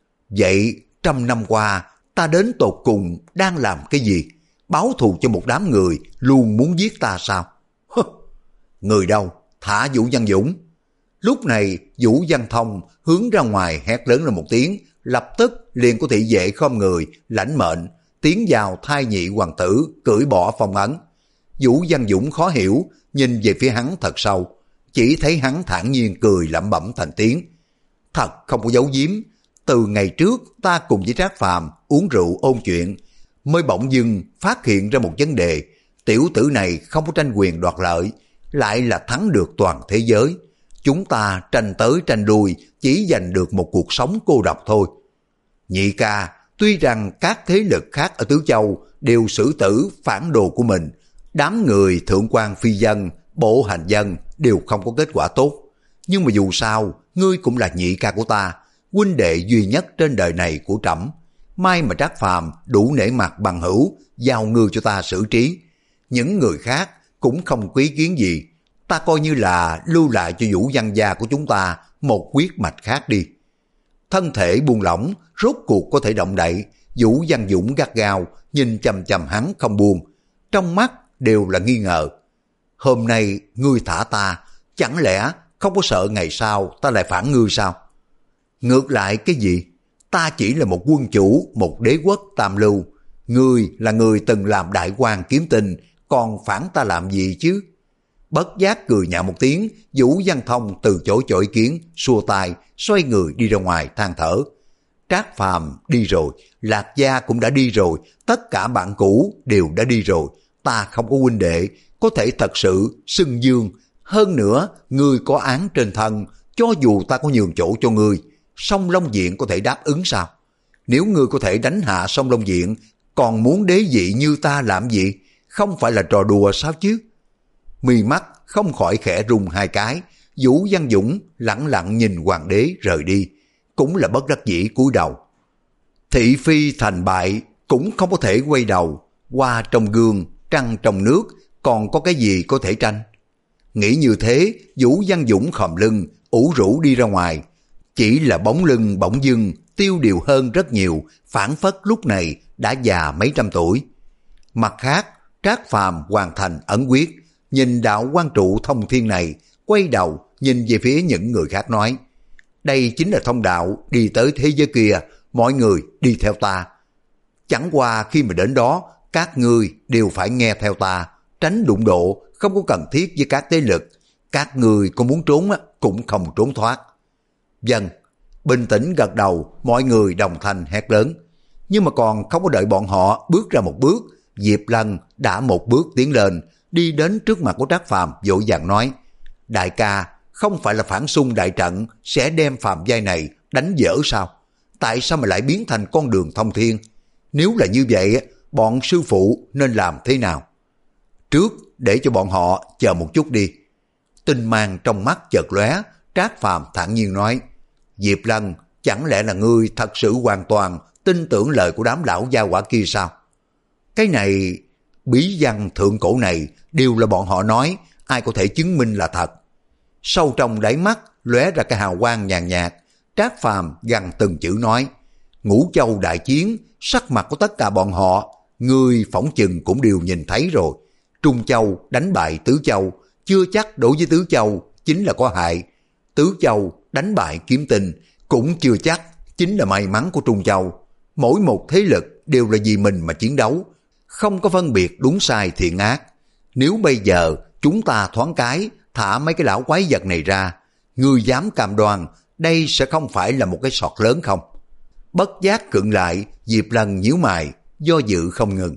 Vậy trăm năm qua ta đến tột cùng đang làm cái gì? Báo thù cho một đám người luôn muốn giết ta sao? Người đâu? Thả Vũ Văn Dũng. Lúc này Vũ Văn Thông hướng ra ngoài hét lớn lên một tiếng, lập tức liền có thị vệ khom người lãnh mệnh tiến vào thai nhị hoàng tử, cởi bỏ phong ấn. Vũ Văn Dũng khó hiểu nhìn về phía hắn thật sâu, chỉ thấy hắn thản nhiên cười lẩm bẩm thành tiếng. Thật không có giấu giếm, từ ngày trước ta cùng với Trác Phàm uống rượu ôn chuyện, mới bỗng dưng phát hiện ra một vấn đề. Tiểu tử này không có tranh quyền đoạt lợi, lại là thắng được toàn thế giới. Chúng ta tranh tới tranh lui chỉ giành được một cuộc sống cô độc thôi. Nhị ca, tuy rằng các thế lực khác ở Tứ Châu đều xử tử phản đồ của mình, đám người thượng quan phi dân, bộ hành dân đều không có kết quả tốt. Nhưng mà dù sao, ngươi cũng là nhị ca của ta, huynh đệ duy nhất trên đời này của trẫm. May mà Trác Phàm đủ nể mặt bằng hữu, giao ngươi cho ta xử trí. Những người khác cũng không quý kiến gì, ta coi như là lưu lại cho Vũ Văn gia của chúng ta một huyết mạch khác đi. Thân thể buông lỏng, rốt cuộc có thể động đậy. Vũ Văn Dũng gắt gao nhìn chằm chằm hắn không buông, trong mắt đều là nghi ngờ. Hôm nay ngươi thả ta, chẳng lẽ không có sợ ngày sau ta lại phản ngươi sao? Ngược lại cái gì? Ta chỉ là một quân chủ, một đế quốc tam lưu. Ngươi là người từng làm đại quan kiếm tình, còn phản ta làm gì chứ? Bất giác cười nhạo một tiếng, Vũ Văn Thông từ chối cho ý kiến, xua tay, xoay người đi ra ngoài than thở. Trác Phàm đi rồi, Lạc Gia cũng đã đi rồi, tất cả bạn cũ đều đã đi rồi. Ta không có huynh đệ, có thể thật sự xưng dương. Hơn nữa, ngươi có án trên thân, cho dù ta có nhường chỗ cho ngươi, Song Long Diện có thể đáp ứng sao? Nếu ngươi có thể đánh hạ Song Long Diện, còn muốn đế vị như ta làm gì? Không phải là trò đùa sao chứ? Mi mắt không khỏi khẽ rung hai cái. Vũ Văn Dũng lẳng lặng nhìn hoàng đế rời đi, cũng là bất đắc dĩ cúi đầu. Thị phi thành bại cũng không có thể quay đầu. Hoa trong gương, trăng trong nước, còn có cái gì có thể tranh? Nghĩ như thế, Vũ Văn Dũng khom lưng ủ rũ đi ra ngoài. Chỉ là bóng lưng bỗng dưng tiêu điều hơn rất nhiều, phảng phất lúc này đã già mấy trăm tuổi. Mặt khác, Trác Phàm hoàn thành ấn quyết, nhìn đạo quan trụ thông thiên này, quay đầu nhìn về phía những người khác nói: đây chính là thông đạo đi tới thế giới kia, mọi người đi theo ta. Chẳng qua khi mà đến đó, các ngươi đều phải nghe theo ta, tránh đụng độ, không có cần thiết với các thế lực. Các ngươi có muốn trốn cũng không trốn thoát. Vâng, bình tĩnh gật đầu, mọi người đồng thanh hét lớn. Nhưng mà còn không có đợi bọn họ bước ra một bước, Diệp Lân đã một bước tiến lên, đi đến trước mặt của Trác Phàm vội vàng nói: đại ca, không phải là phản xung đại trận sẽ đem Phàm giai này đánh dở sao? Tại sao mà lại biến thành con đường thông thiên? Nếu là như vậy, bọn sư phụ nên làm thế nào? Trước để cho bọn họ chờ một chút đi. Tinh mang trong mắt chợt lóe, Trác Phàm thản nhiên nói: Diệp Lân, chẳng lẽ là ngươi thật sự hoàn toàn tin tưởng lời của đám lão gia hỏa kia sao? Cái này, bí văn thượng cổ này đều là bọn họ nói, ai có thể chứng minh là thật? Sâu trong đáy mắt lóe ra cái hào quang nhàn nhạt, Trác Phàm gằn từng chữ nói: Ngũ Châu đại chiến, sắc mặt của tất cả bọn họ, ngươi phỏng chừng cũng đều nhìn thấy rồi. Trung Châu đánh bại Tứ Châu, chưa chắc đối với Tứ Châu chính là có hại. Tứ Châu đánh bại Kiếm Tinh cũng chưa chắc chính là may mắn của Trung Châu. Mỗi một thế lực đều là vì mình mà chiến đấu, không có phân biệt đúng sai thiện ác. Nếu bây giờ chúng ta thoáng cái thả mấy cái lão quái vật này ra, ngươi dám cam đoan đây sẽ không phải là một cái sọt lớn không? Bất giác khựng lại, Diệp Lân nhíu mày, do dự không ngừng.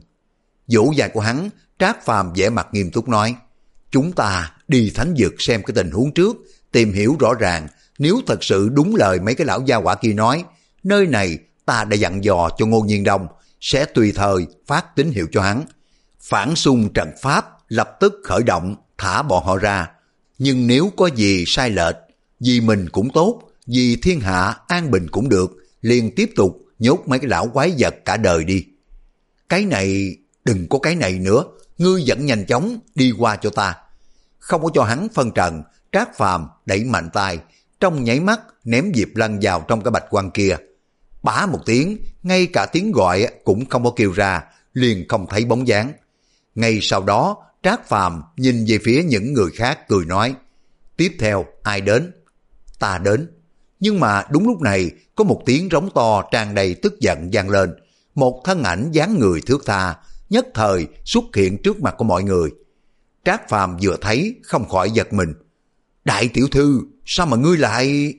Vỗ vai của hắn, Trác Phàm vẻ mặt nghiêm túc nói, chúng ta đi thánh vực xem cái tình huống trước, tìm hiểu rõ ràng, nếu thật sự đúng lời mấy cái lão gia hỏa kia nói, nơi này ta đã dặn dò cho Ngô Nhiên Đông, sẽ tùy thời phát tín hiệu cho hắn. Phản xung trận pháp lập tức khởi động, thả bọn họ ra. Nhưng nếu có gì sai lệch, vì mình cũng tốt, vì thiên hạ an bình cũng được, liền tiếp tục nhốt mấy cái lão quái vật cả đời đi. Cái này, đừng có cái này nữa, ngươi dẫn nhanh chóng đi qua cho ta. Không có cho hắn phân trần, Trác Phàm đẩy mạnh tay, trong nháy mắt ném Diệp Lân vào trong cái bạch quan kia. Bá một tiếng, ngay cả tiếng gọi cũng không có kêu ra, liền không thấy bóng dáng. Ngay sau đó, Trác Phàm nhìn về phía những người khác cười nói, tiếp theo ai đến? Ta đến. Nhưng mà đúng lúc này, có một tiếng rống to tràn đầy tức giận vang lên. Một thân ảnh dáng người thước tha, nhất thời xuất hiện trước mặt của mọi người. Trác Phàm vừa thấy không khỏi giật mình. Đại tiểu thư, sao mà ngươi lại...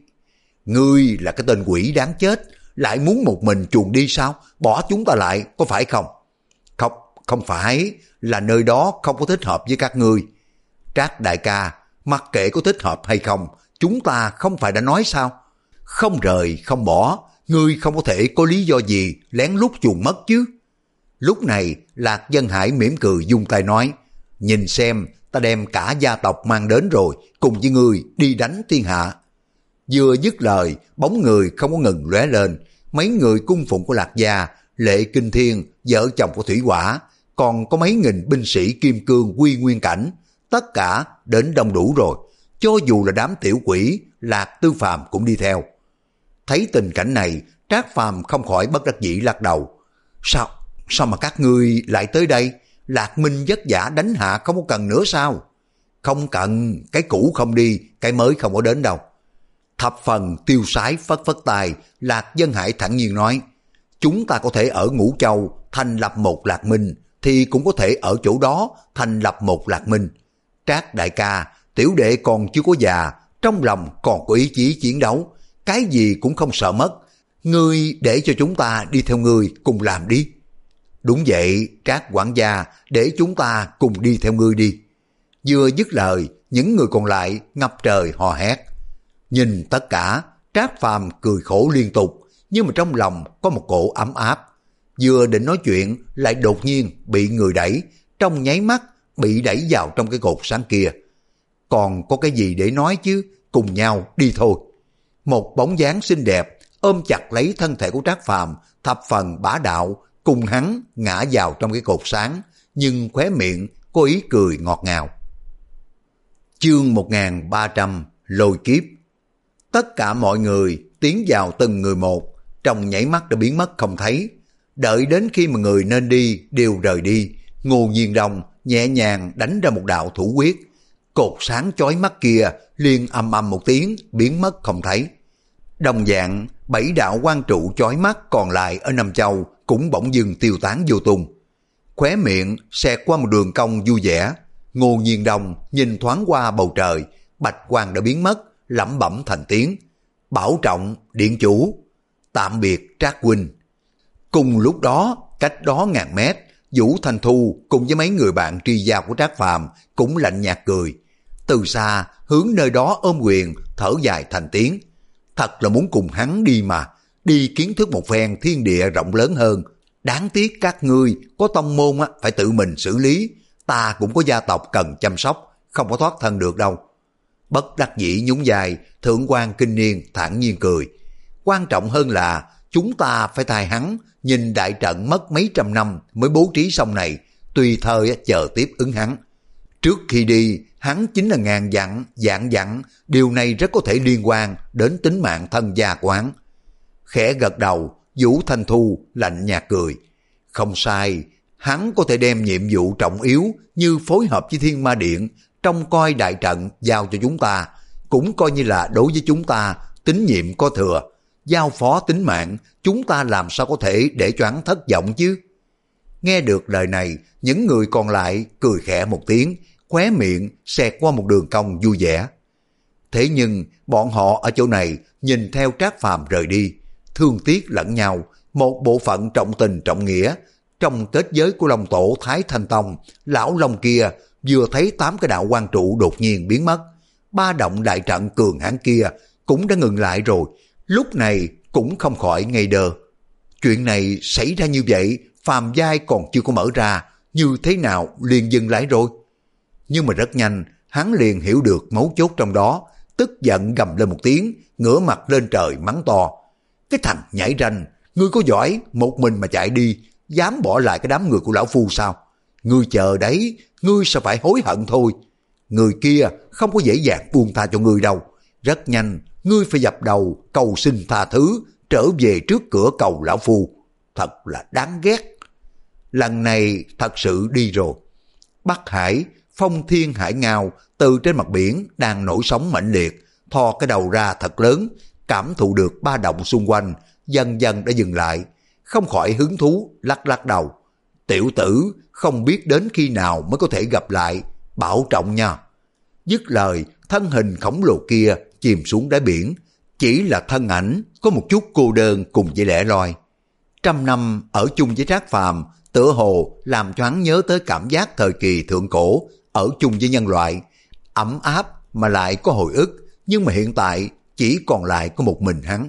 Ngươi là cái tên quỷ đáng chết, lại muốn một mình chuồn đi sao? Bỏ chúng ta lại, có phải không? Không, không phải, là nơi đó không có thích hợp với các ngươi. Trác đại ca, mặc kệ có thích hợp hay không, chúng ta không phải đã nói sao? Không rời, không bỏ, ngươi không có thể có lý do gì lén lút chuồn mất chứ. Lúc này, Lạc Dân Hải mỉm cười dung tay nói, nhìn xem, ta đem cả gia tộc mang đến rồi, cùng với ngươi đi đánh thiên hạ. Vừa dứt lời, bóng người không có ngừng lóe lên, mấy người cung phụng của Lạc gia, Lệ Kinh Thiên, vợ chồng của Thủy Hỏa, còn có mấy nghìn binh sĩ kim cương quy nguyên cảnh, tất cả đến đông đủ rồi, cho dù là đám tiểu quỷ, Lạc Tư Phàm cũng đi theo. Thấy tình cảnh này, Trác Phàm không khỏi bất đắc dĩ lắc đầu. Sao, sao mà các ngươi lại tới đây? Lạc Minh vất vả đánh hạ không có cần nữa sao? Không cần, cái cũ không đi, cái mới không có đến đâu. Thập Phần tiêu sái phất phất tài, Lạc Dân Hải thẳng nhiên nói, chúng ta có thể ở Ngũ Châu thành lập một Lạc Minh, thì cũng có thể ở chỗ đó thành lập một Lạc Minh. Trác đại ca, tiểu đệ còn chưa có già, trong lòng còn có ý chí chiến đấu, cái gì cũng không sợ mất. Ngươi để cho chúng ta đi theo ngươi cùng làm đi. Đúng vậy, Trác quản gia, để chúng ta cùng đi theo ngươi đi. Vừa dứt lời, những người còn lại ngập trời hò hét. Nhìn tất cả, Trác Phàm cười khổ liên tục, nhưng mà trong lòng có một cổ ấm áp. Vừa định nói chuyện, lại đột nhiên bị người đẩy, trong nháy mắt bị đẩy vào trong cái cột sáng kia. Còn có cái gì để nói chứ, cùng nhau đi thôi. Một bóng dáng xinh đẹp ôm chặt lấy thân thể của Trác Phàm, thập phần bá đạo, cùng hắn ngã vào trong cái cột sáng, nhưng khóe miệng có ý cười ngọt ngào. Chương một nghìn ba trăm Lôi Kiếp. Tất cả mọi người tiến vào từng người một, trong nhảy mắt đã biến mất không thấy. Đợi đến khi mà người nên đi đều rời đi, Ngô Nhiên Đông nhẹ nhàng đánh ra một đạo thủ quyết. Cột sáng chói mắt kia liền âm âm một tiếng biến mất không thấy. Đồng dạng, bảy đạo quang trụ chói mắt còn lại ở Nam Châu cũng bỗng dưng tiêu tán vô tung. Khóe miệng xẹt qua một đường cong vui vẻ, Ngô Nhiên Đông nhìn thoáng qua bầu trời, bạch quang đã biến mất, lẩm bẩm thành tiếng, bảo trọng điện chủ, tạm biệt Trác huynh. Cùng lúc đó, cách đó ngàn mét, Vũ Thanh Thu cùng với mấy người bạn tri gia của Trác Phàm cũng lạnh nhạt cười. Từ xa, hướng nơi đó ôm quyền, thở dài thành tiếng. Thật là muốn cùng hắn đi mà, đi kiến thức một phen thiên địa rộng lớn hơn. Đáng tiếc các ngươi có tông môn á, phải tự mình xử lý, ta cũng có gia tộc cần chăm sóc, không có thoát thân được đâu. Bất đắc dĩ nhún vai, Thượng quan Kinh Niên thản nhiên cười. Quan trọng hơn là chúng ta phải thay hắn nhìn đại trận mất mấy trăm năm mới bố trí xong này, tùy thời chờ tiếp ứng hắn. Trước khi đi, hắn chính là ngàn dặn, vạn dặn, điều này rất có thể liên quan đến tính mạng thân gia của hắn. Khẽ gật đầu, Vũ Thanh Thu lạnh nhạt cười. Không sai, hắn có thể đem nhiệm vụ trọng yếu như phối hợp với Thiên Ma Điện, trông coi đại trận giao cho chúng ta, cũng coi như là đối với chúng ta tín nhiệm có thừa, giao phó tính mạng, chúng ta làm sao có thể để cho hắn thất vọng chứ. Nghe được lời này, những người còn lại cười khẽ một tiếng, khóe miệng xẹt qua một đường cong vui vẻ. Thế nhưng bọn họ ở chỗ này nhìn theo Trác Phàm rời đi, thương tiếc lẫn nhau, một bộ phận trọng tình trọng nghĩa. Trong kết giới của Long Tổ Thái Thanh Tông, lão Long kia vừa thấy tám cái đạo quan trụ đột nhiên biến mất, ba động đại trận cường hãn kia cũng đã ngừng lại rồi, lúc này cũng không khỏi ngây đơ. Chuyện này xảy ra như vậy, phàm giai còn chưa có mở ra, như thế nào liền dừng lại rồi? Nhưng mà rất nhanh, hắn liền hiểu được mấu chốt trong đó, tức giận gầm lên một tiếng, ngửa mặt lên trời mắng to. Cái thằng nhảy ranh, ngươi có giỏi một mình mà chạy đi, dám bỏ lại cái đám người của lão phu sao? Ngươi chờ đấy, ngươi sẽ phải hối hận thôi. Người kia không có dễ dàng buông tha cho ngươi đâu. Rất nhanh, ngươi phải dập đầu cầu xin tha thứ, trở về trước cửa cầu lão phu. Thật là đáng ghét. Lần này thật sự đi rồi. Bắc Hải, phong thiên hải ngao, từ trên mặt biển đang nổi sóng mãnh liệt, thò cái đầu ra thật lớn, cảm thụ được ba động xung quanh, dần dần đã dừng lại, không khỏi hứng thú lắc lắc đầu. Tiểu tử, không biết đến khi nào mới có thể gặp lại, bảo trọng nha. Dứt lời, thân hình khổng lồ kia chìm xuống đáy biển, chỉ là thân ảnh có một chút cô đơn cùng với lẻ loi. Trăm năm ở chung với Trác Phàm, tựa hồ làm cho hắn nhớ tới cảm giác thời kỳ thượng cổ ở chung với nhân loại, ấm áp mà lại có hồi ức, nhưng mà hiện tại chỉ còn lại có một mình hắn.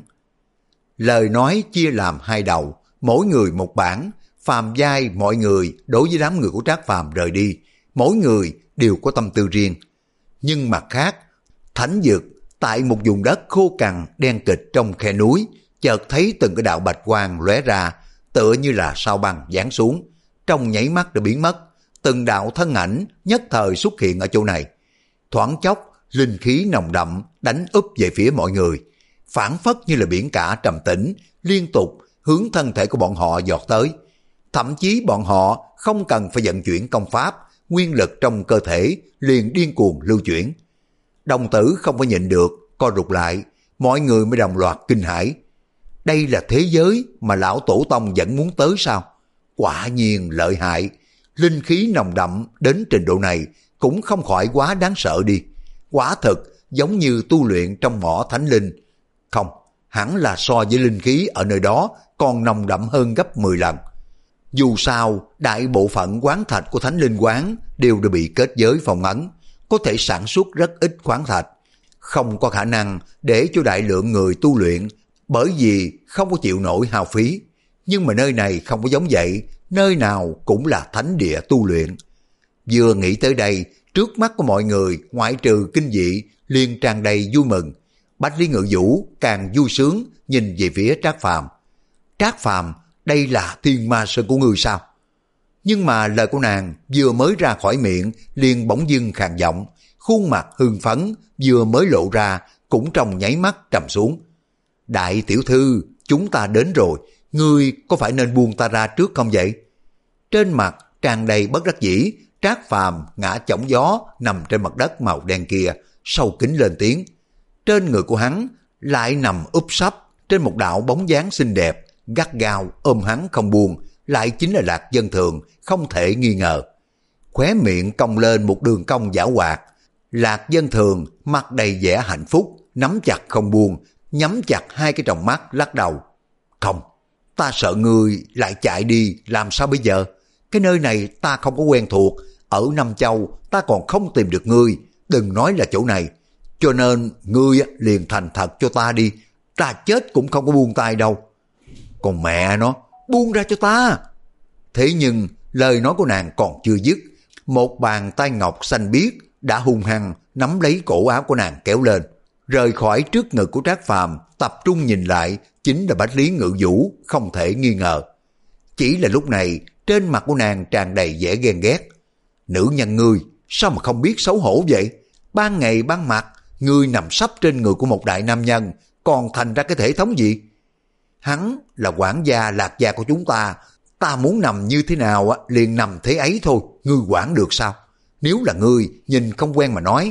Lời nói chia làm hai đầu, mỗi người một bản. Phàm giai mọi người đối với đám người của Trác Phàm rời đi, mỗi người đều có tâm tư riêng. Nhưng mặt khác, thánh dược tại một vùng đất khô cằn đen kịch trong khe núi, chợt thấy từng cái đạo bạch quang lóe ra, tựa như là sao băng giáng xuống, trong nháy mắt đã biến mất. Từng đạo thân ảnh nhất thời xuất hiện ở chỗ này. Thoáng chốc, linh khí nồng đậm đánh úp về phía mọi người, phảng phất như là biển cả trầm tĩnh, liên tục hướng thân thể của bọn họ dọt tới. Thậm chí bọn họ không cần phải vận chuyển công pháp, nguyên lực trong cơ thể liền điên cuồng lưu chuyển. Đồng tử không có nhịn được, co rụt lại, mọi người mới đồng loạt kinh hãi. Đây là thế giới mà lão tổ tông vẫn muốn tới sao? Quả nhiên lợi hại, linh khí nồng đậm đến trình độ này cũng không khỏi quá đáng sợ đi. Quả thực giống như tu luyện trong mỏ thánh linh. Không, hẳn là so với linh khí ở nơi đó còn nồng đậm hơn gấp mười lần. Dù sao, đại bộ phận khoáng thạch của thánh linh quán đều đã bị kết giới phong ấn, có thể sản xuất rất ít khoáng thạch, không có khả năng để cho đại lượng người tu luyện, bởi vì không có chịu nổi hao phí. Nhưng mà nơi này không có giống vậy, nơi nào cũng là thánh địa tu luyện. Vừa nghĩ tới đây, trước mắt của mọi người ngoại trừ kinh dị liền tràn đầy vui mừng. Bách Lý Ngự Vũ càng vui sướng nhìn về phía Trác Phàm. Trác Phàm, đây là Thiên Ma Sơn của ngươi sao? Nhưng mà lời của nàng vừa mới ra khỏi miệng liền bỗng dưng khàn giọng, khuôn mặt hưng phấn vừa mới lộ ra cũng trong nháy mắt trầm xuống. Đại tiểu thư, chúng ta đến rồi, ngươi có phải nên buông ta ra trước không vậy? Trên mặt tràn đầy bất đắc dĩ, Trác Phàm ngã chõng gió nằm trên mặt đất màu đen kia, sâu kín lên tiếng. Trên người của hắn lại nằm úp sấp trên một đạo bóng dáng xinh đẹp, gắt gao ôm hắn không buông, lại chính là Lạc Dân Thường, không thể nghi ngờ. Khóe miệng cong lên một đường cong giảo hoạt. Lạc Dân Thường mặt đầy vẻ hạnh phúc, nắm chặt không buông, nhắm chặt hai cái tròng mắt lắc đầu. Không, ta sợ ngươi lại chạy đi, làm sao bây giờ? Cái nơi này ta không có quen thuộc, ở Nam Châu ta còn không tìm được ngươi, đừng nói là chỗ này. Cho nên ngươi liền thành thật cho ta đi, ta chết cũng không có buông tay đâu. Còn mẹ nó, buông ra cho ta. Thế nhưng lời nói của nàng còn chưa dứt, một bàn tay ngọc xanh biếc đã hung hăng nắm lấy cổ áo của nàng kéo lên, rời khỏi trước ngực của Trác Phàm, tập trung nhìn lại chính là Bách Lý Ngự Vũ, không thể nghi ngờ. Chỉ là lúc này trên mặt của nàng tràn đầy vẻ ghen ghét. Nữ nhân ngươi sao mà không biết xấu hổ vậy? Ban ngày ban mặt ngươi nằm sấp trên người của một đại nam nhân, còn thành ra cái thể thống gì? Hắn là quản gia Lạc gia của chúng ta, ta muốn nằm như thế nào liền nằm thế ấy thôi, ngươi quản được sao? Nếu là ngươi nhìn không quen mà nói,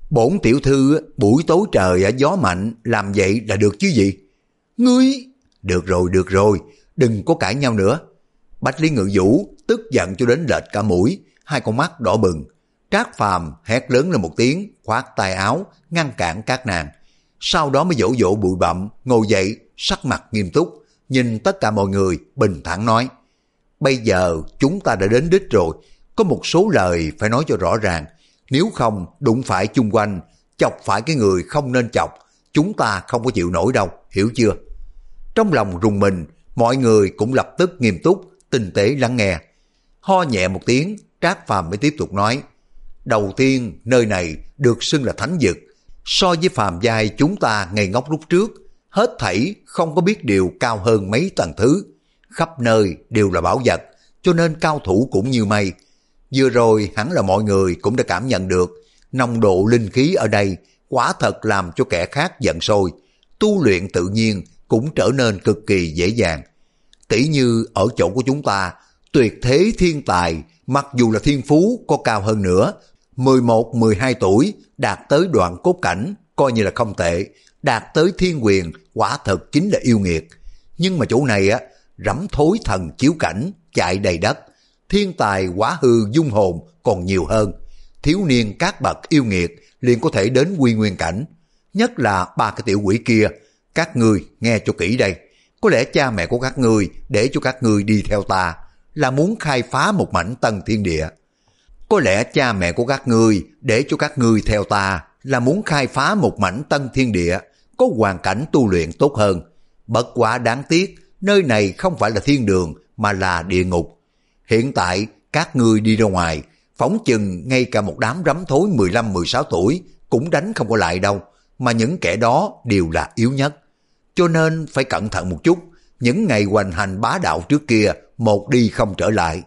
Bổn tiểu thư buổi tối trời gió mạnh làm vậy là được chứ gì? Ngươi... Được rồi, được rồi, đừng có cãi nhau nữa. Bách Lý Ngự Vũ tức giận cho đến lệch cả mũi, hai con mắt đỏ bừng. Trác Phàm hét lớn lên một tiếng, khoát tay áo, ngăn cản các nàng. Sau đó mới dỗ dỗ bụi bặm, ngồi dậy, sắc mặt nghiêm túc, nhìn tất cả mọi người, bình thản nói. Bây giờ chúng ta đã đến đích rồi, có một số lời phải nói cho rõ ràng. Nếu không đụng phải chung quanh, chọc phải cái người không nên chọc, chúng ta không có chịu nổi đâu, hiểu chưa? Trong lòng rùng mình, mọi người cũng lập tức nghiêm túc, tinh tế lắng nghe. Ho nhẹ một tiếng, Trác Phàm mới tiếp tục nói. Đầu tiên, nơi này được xưng là thánh vực. So với phàm giai chúng ta ngây ngốc lúc trước, hết thảy không có biết điều cao hơn mấy tầng thứ. Khắp nơi đều là bảo vật, cho nên cao thủ cũng như mây. Vừa rồi hẳn là mọi người cũng đã cảm nhận được, nồng độ linh khí ở đây quả thật làm cho kẻ khác giận sôi. Tu luyện tự nhiên cũng trở nên cực kỳ dễ dàng. Tỷ như ở chỗ của chúng ta, tuyệt thế thiên tài, mặc dù là thiên phú có cao hơn nữa, mười một mười hai tuổi đạt tới đoạn cốt cảnh, coi như là không tệ, đạt tới thiên quyền, quả thật chính là yêu nghiệt. Nhưng mà chỗ này á, rắm thối thần chiếu cảnh, chạy đầy đất, thiên tài quá hư dung hồn còn nhiều hơn. Thiếu niên các bậc yêu nghiệt liền có thể đến quy nguyên cảnh, nhất là ba cái tiểu quỷ kia. Các ngươi nghe cho kỹ đây, có lẽ cha mẹ của các ngươi để cho các ngươi đi theo ta là muốn khai phá một mảnh tân thiên địa. Có lẽ cha mẹ của các ngươi để cho các ngươi theo ta là muốn khai phá một mảnh tân thiên địa, có hoàn cảnh tu luyện tốt hơn. Bất quá đáng tiếc, nơi này không phải là thiên đường mà là địa ngục. Hiện tại các ngươi đi ra ngoài, phỏng chừng ngay cả một đám rắm thối mười lăm mười sáu tuổi cũng đánh không có lại đâu, mà những kẻ đó đều là yếu nhất. Cho nên phải cẩn thận một chút, những ngày hoành hành bá đạo trước kia một đi không trở lại.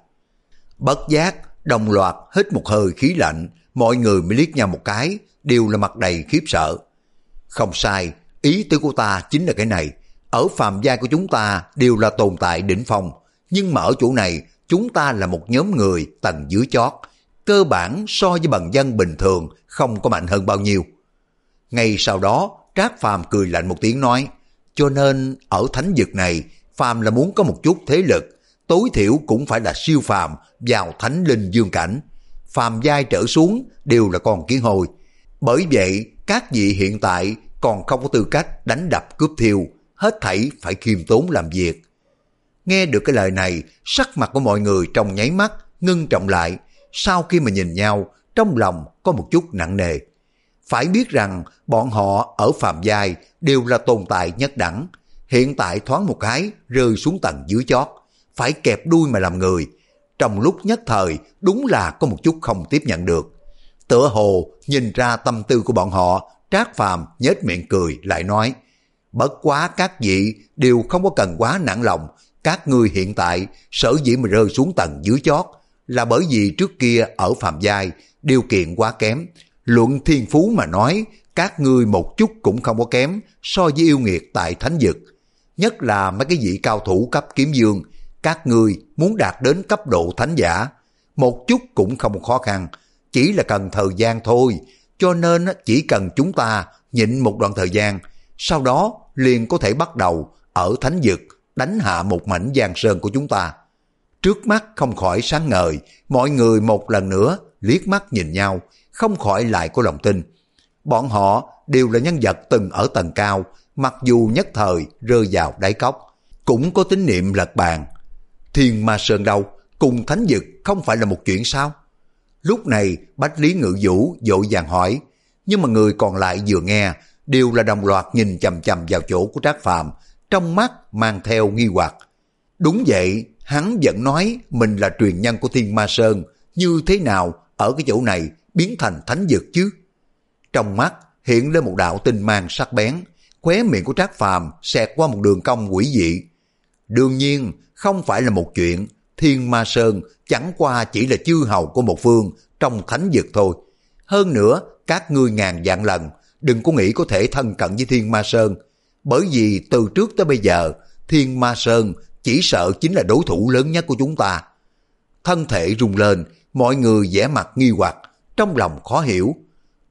Bất giác đồng loạt hít một hơi khí lạnh, mọi người mới liếc nhau một cái, đều là mặt đầy khiếp sợ. Không sai, ý tứ của ta chính là cái này. Ở phàm giai của chúng ta đều là tồn tại đỉnh phong, nhưng mà ở chỗ này chúng ta là một nhóm người tầng dưới chót, cơ bản so với bần dân bình thường không có mạnh hơn bao nhiêu. Ngay sau đó Trác Phàm cười lạnh một tiếng nói, cho nên ở thánh vực này, phàm là muốn có một chút thế lực, tối thiểu cũng phải là siêu phàm vào thánh linh dương cảnh. Phàm giai trở xuống đều là con kiến hôi. Bởi vậy các vị hiện tại còn không có tư cách đánh đập cướp thiêu, hết thảy phải khiêm tốn làm việc. Nghe được cái lời này, sắc mặt của mọi người trong nháy mắt ngưng trọng lại. Sau khi mà nhìn nhau, trong lòng có một chút nặng nề. Phải biết rằng bọn họ ở phàm giai đều là tồn tại nhất đẳng, hiện tại thoáng một cái rơi xuống tầng dưới chót, phải kẹp đuôi mà làm người. Trong lúc nhất thời đúng là có một chút không tiếp nhận được. Tựa hồ nhìn ra tâm tư của bọn họ, Trác Phàm nhếch miệng cười lại nói, bất quá các vị đều không có cần quá nản lòng. Các ngươi hiện tại sở dĩ mà rơi xuống tầng dưới chót là bởi vì trước kia ở phàm giai điều kiện quá kém. Luận thiên phú mà nói, các ngươi một chút cũng không có kém so với yêu nghiệt tại thánh vực. Nhất là mấy cái vị cao thủ cấp kiếm dương, các ngươi muốn đạt đến cấp độ thánh giả, một chút cũng không khó khăn, chỉ là cần thời gian thôi. Cho nên chỉ cần chúng ta nhịn một đoạn thời gian, sau đó liền có thể bắt đầu ở thánh vực đánh hạ một mảnh giang sơn của chúng ta. Trước mắt không khỏi sáng ngời, mọi người một lần nữa liếc mắt nhìn nhau, không khỏi lại có lòng tin. Bọn họ đều là nhân vật từng ở tầng cao, mặc dù nhất thời rơi vào đáy cốc, cũng có tín niệm lật bàn. Thiên Ma Sơn đâu, cùng thánh vực không phải là một chuyện sao? Lúc này Bách Lý Ngự Vũ vội vàng hỏi, nhưng mà người còn lại vừa nghe đều là đồng loạt nhìn chằm chằm vào chỗ của Trác Phàm, trong mắt mang theo nghi hoặc. Đúng vậy, hắn vẫn nói mình là truyền nhân của Thiên Ma Sơn, như thế nào ở cái chỗ này biến thành thánh vực chứ? Trong mắt hiện lên một đạo tinh mang sắc bén, khóe miệng của Trác Phàm xẹt qua một đường cong quỷ dị. Đương nhiên không phải là một chuyện, Thiên Ma Sơn chẳng qua chỉ là chư hầu của một phương trong thánh vực thôi. Hơn nữa, các ngươi ngàn vạn lần đừng có nghĩ có thể thân cận với Thiên Ma Sơn, bởi vì từ trước tới bây giờ Thiên Ma Sơn chỉ sợ chính là đối thủ lớn nhất của chúng ta. Thân thể rung lên, mọi người vẻ mặt nghi hoặc, trong lòng khó hiểu.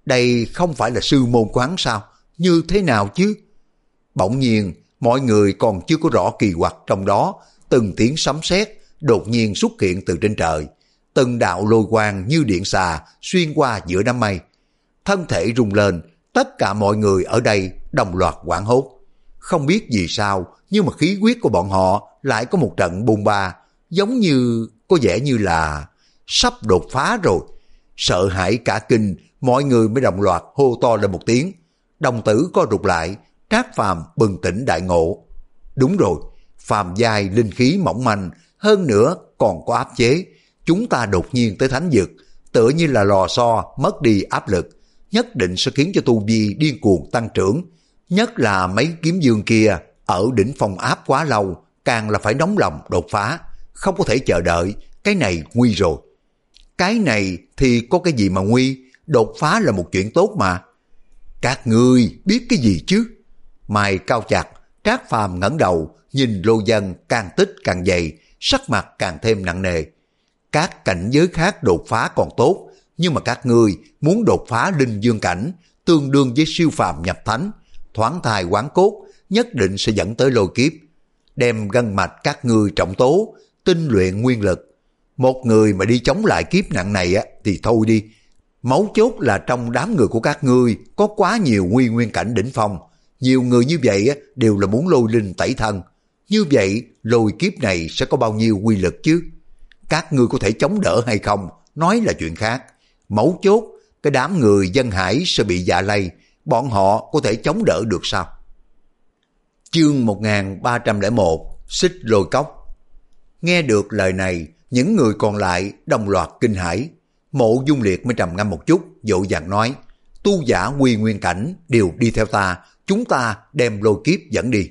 Đây không phải là sư môn của hắn sao? Như thế nào chứ? Bỗng nhiên, mọi người còn chưa có rõ kỳ quặc trong đó, từng tiếng sấm sét đột nhiên xuất hiện từ trên trời. Từng đạo lôi quang như điện xà xuyên qua giữa đám mây. Thân thể rung lên, tất cả mọi người ở đây đồng loạt hoảng hốt. Không biết vì sao, nhưng mà khí huyết của bọn họ lại có một trận bùng ba, giống như, có vẻ như là sắp đột phá rồi. Sợ hãi cả kinh, mọi người mới đồng loạt hô to lên một tiếng. Đồng tử co rụt lại, Trác Phàm bừng tỉnh đại ngộ. Đúng rồi, phàm giai linh khí mỏng manh, hơn nữa còn có áp chế. Chúng ta đột nhiên tới thánh vực, tựa như là lò xo mất đi áp lực, nhất định sẽ khiến cho tu vi điên cuồng tăng trưởng. Nhất là mấy kiếm dương kia ở đỉnh phong áp quá lâu, càng là phải nóng lòng đột phá, không có thể chờ đợi, cái này nguy rồi. Cái này thì có cái gì mà nguy, đột phá là một chuyện tốt mà. Các ngươi biết cái gì chứ? Mày cao chặt, Trác Phàm ngẩng đầu, nhìn Lô Dân càng tích càng dày, sắc mặt càng thêm nặng nề. Các cảnh giới khác đột phá còn tốt, nhưng mà các ngươi muốn đột phá linh dương cảnh, tương đương với siêu phàm nhập thánh, thoáng thai quán cốt, nhất định sẽ dẫn tới lôi kiếp. Đem gân mạch các ngươi trọng tố, tinh luyện nguyên lực. Một người mà đi chống lại kiếp nạn này á thì thôi đi. Mấu chốt là trong đám người của các ngươi có quá nhiều nguy nguyên cảnh đỉnh phong. Nhiều người như vậy á đều là muốn lôi linh tẩy thân. Như vậy lôi kiếp này sẽ có bao nhiêu quy lực chứ? Các ngươi có thể chống đỡ hay không, nói là chuyện khác. Mấu chốt, cái đám người dân hải sẽ bị dạ lây, bọn họ có thể chống đỡ được sao? Chương một nghìn ba trăm lẻ một, Xích Lôi Cốc. Nghe được lời này, những người còn lại đồng loạt kinh hãi. Mộ Dung Liệt mới trầm ngâm một chút, vội vàng nói, tu giả quy nguyên cảnh đều đi theo ta, chúng ta đem lôi kiếp dẫn đi.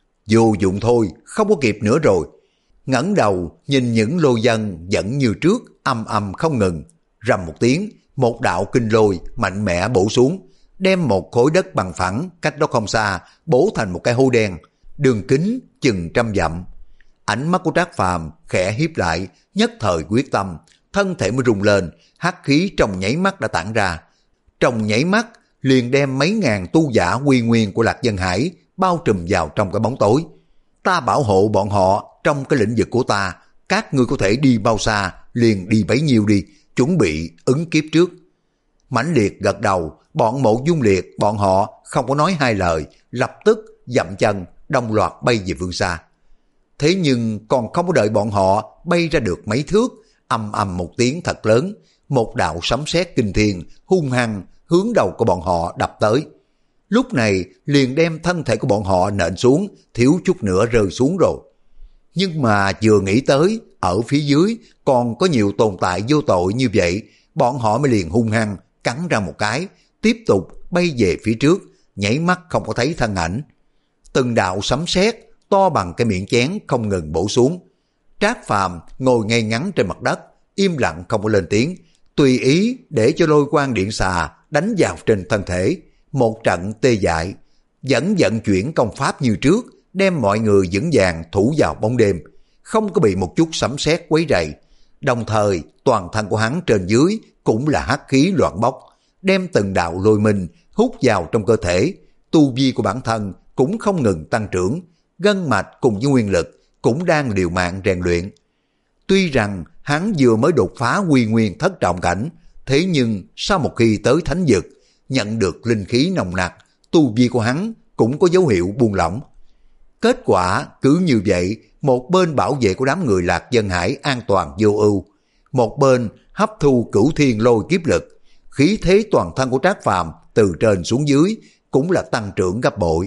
Vô dụng thôi, không có kịp nữa rồi. Ngẩng đầu nhìn những lôi dân vẫn như trước, âm âm không ngừng. Rầm một tiếng, một đạo kinh lôi mạnh mẽ bổ xuống, đem một khối đất bằng phẳng cách đó không xa bổ thành một cái hố đen, đường kính chừng trăm dặm. Ánh mắt của Trác Phàm khẽ hiếp lại, nhất thời quyết tâm, thân thể mới rung lên, hắc khí trong nháy mắt đã tản ra. Trong nháy mắt liền đem mấy ngàn tu giả quy nguyên của Lạc Dân Hải bao trùm vào trong cái bóng tối. Ta bảo hộ bọn họ trong cái lĩnh vực của ta, các ngươi có thể đi bao xa liền đi bấy nhiêu đi, chuẩn bị ứng kiếp trước. Mãnh Liệt gật đầu, bọn Mộ Dung Liệt bọn họ không có nói hai lời, lập tức dậm chân đồng loạt bay về phương xa. Thế nhưng còn không có đợi bọn họ bay ra được mấy thước, ầm ầm một tiếng thật lớn, một đạo sấm sét kinh thiên hung hăng hướng đầu của bọn họ đập tới. Lúc này liền đem thân thể của bọn họ nện xuống, thiếu chút nữa rơi xuống rồi. Nhưng mà vừa nghĩ tới ở phía dưới còn có nhiều tồn tại vô tội như vậy, bọn họ mới liền hung hăng cắn ra một cái, tiếp tục bay về phía trước, nhảy mắt không có thấy thân ảnh. Từng đạo sấm sét to bằng cái miệng chén không ngừng bổ xuống. Trác Phàm ngồi ngay ngắn trên mặt đất, im lặng không có lên tiếng, tùy ý để cho lôi quang điện xà đánh vào trên thân thể, một trận tê dại, vẫn vận chuyển công pháp như trước, đem mọi người vững vàng thủ vào bóng đêm, không có bị một chút sấm sét quấy rầy. Đồng thời toàn thân của hắn trên dưới cũng là hắc khí loạn bốc, đem từng đạo lôi minh hút vào trong cơ thể. Tu vi của bản thân cũng không ngừng tăng trưởng, gân mạch cùng với nguyên lực cũng đang liều mạng rèn luyện. Tuy rằng hắn vừa mới đột phá quy nguyên thất trọng cảnh, thế nhưng sau một khi tới thánh vực, nhận được linh khí nồng nặc, tu vi của hắn cũng có dấu hiệu buông lỏng. Kết quả cứ như vậy, một bên bảo vệ của đám người Lạc Dân Hải an toàn vô ưu, một bên hấp thu cửu thiên lôi kiếp lực, khí thế toàn thân của Trác Phàm từ trên xuống dưới cũng là tăng trưởng gấp bội.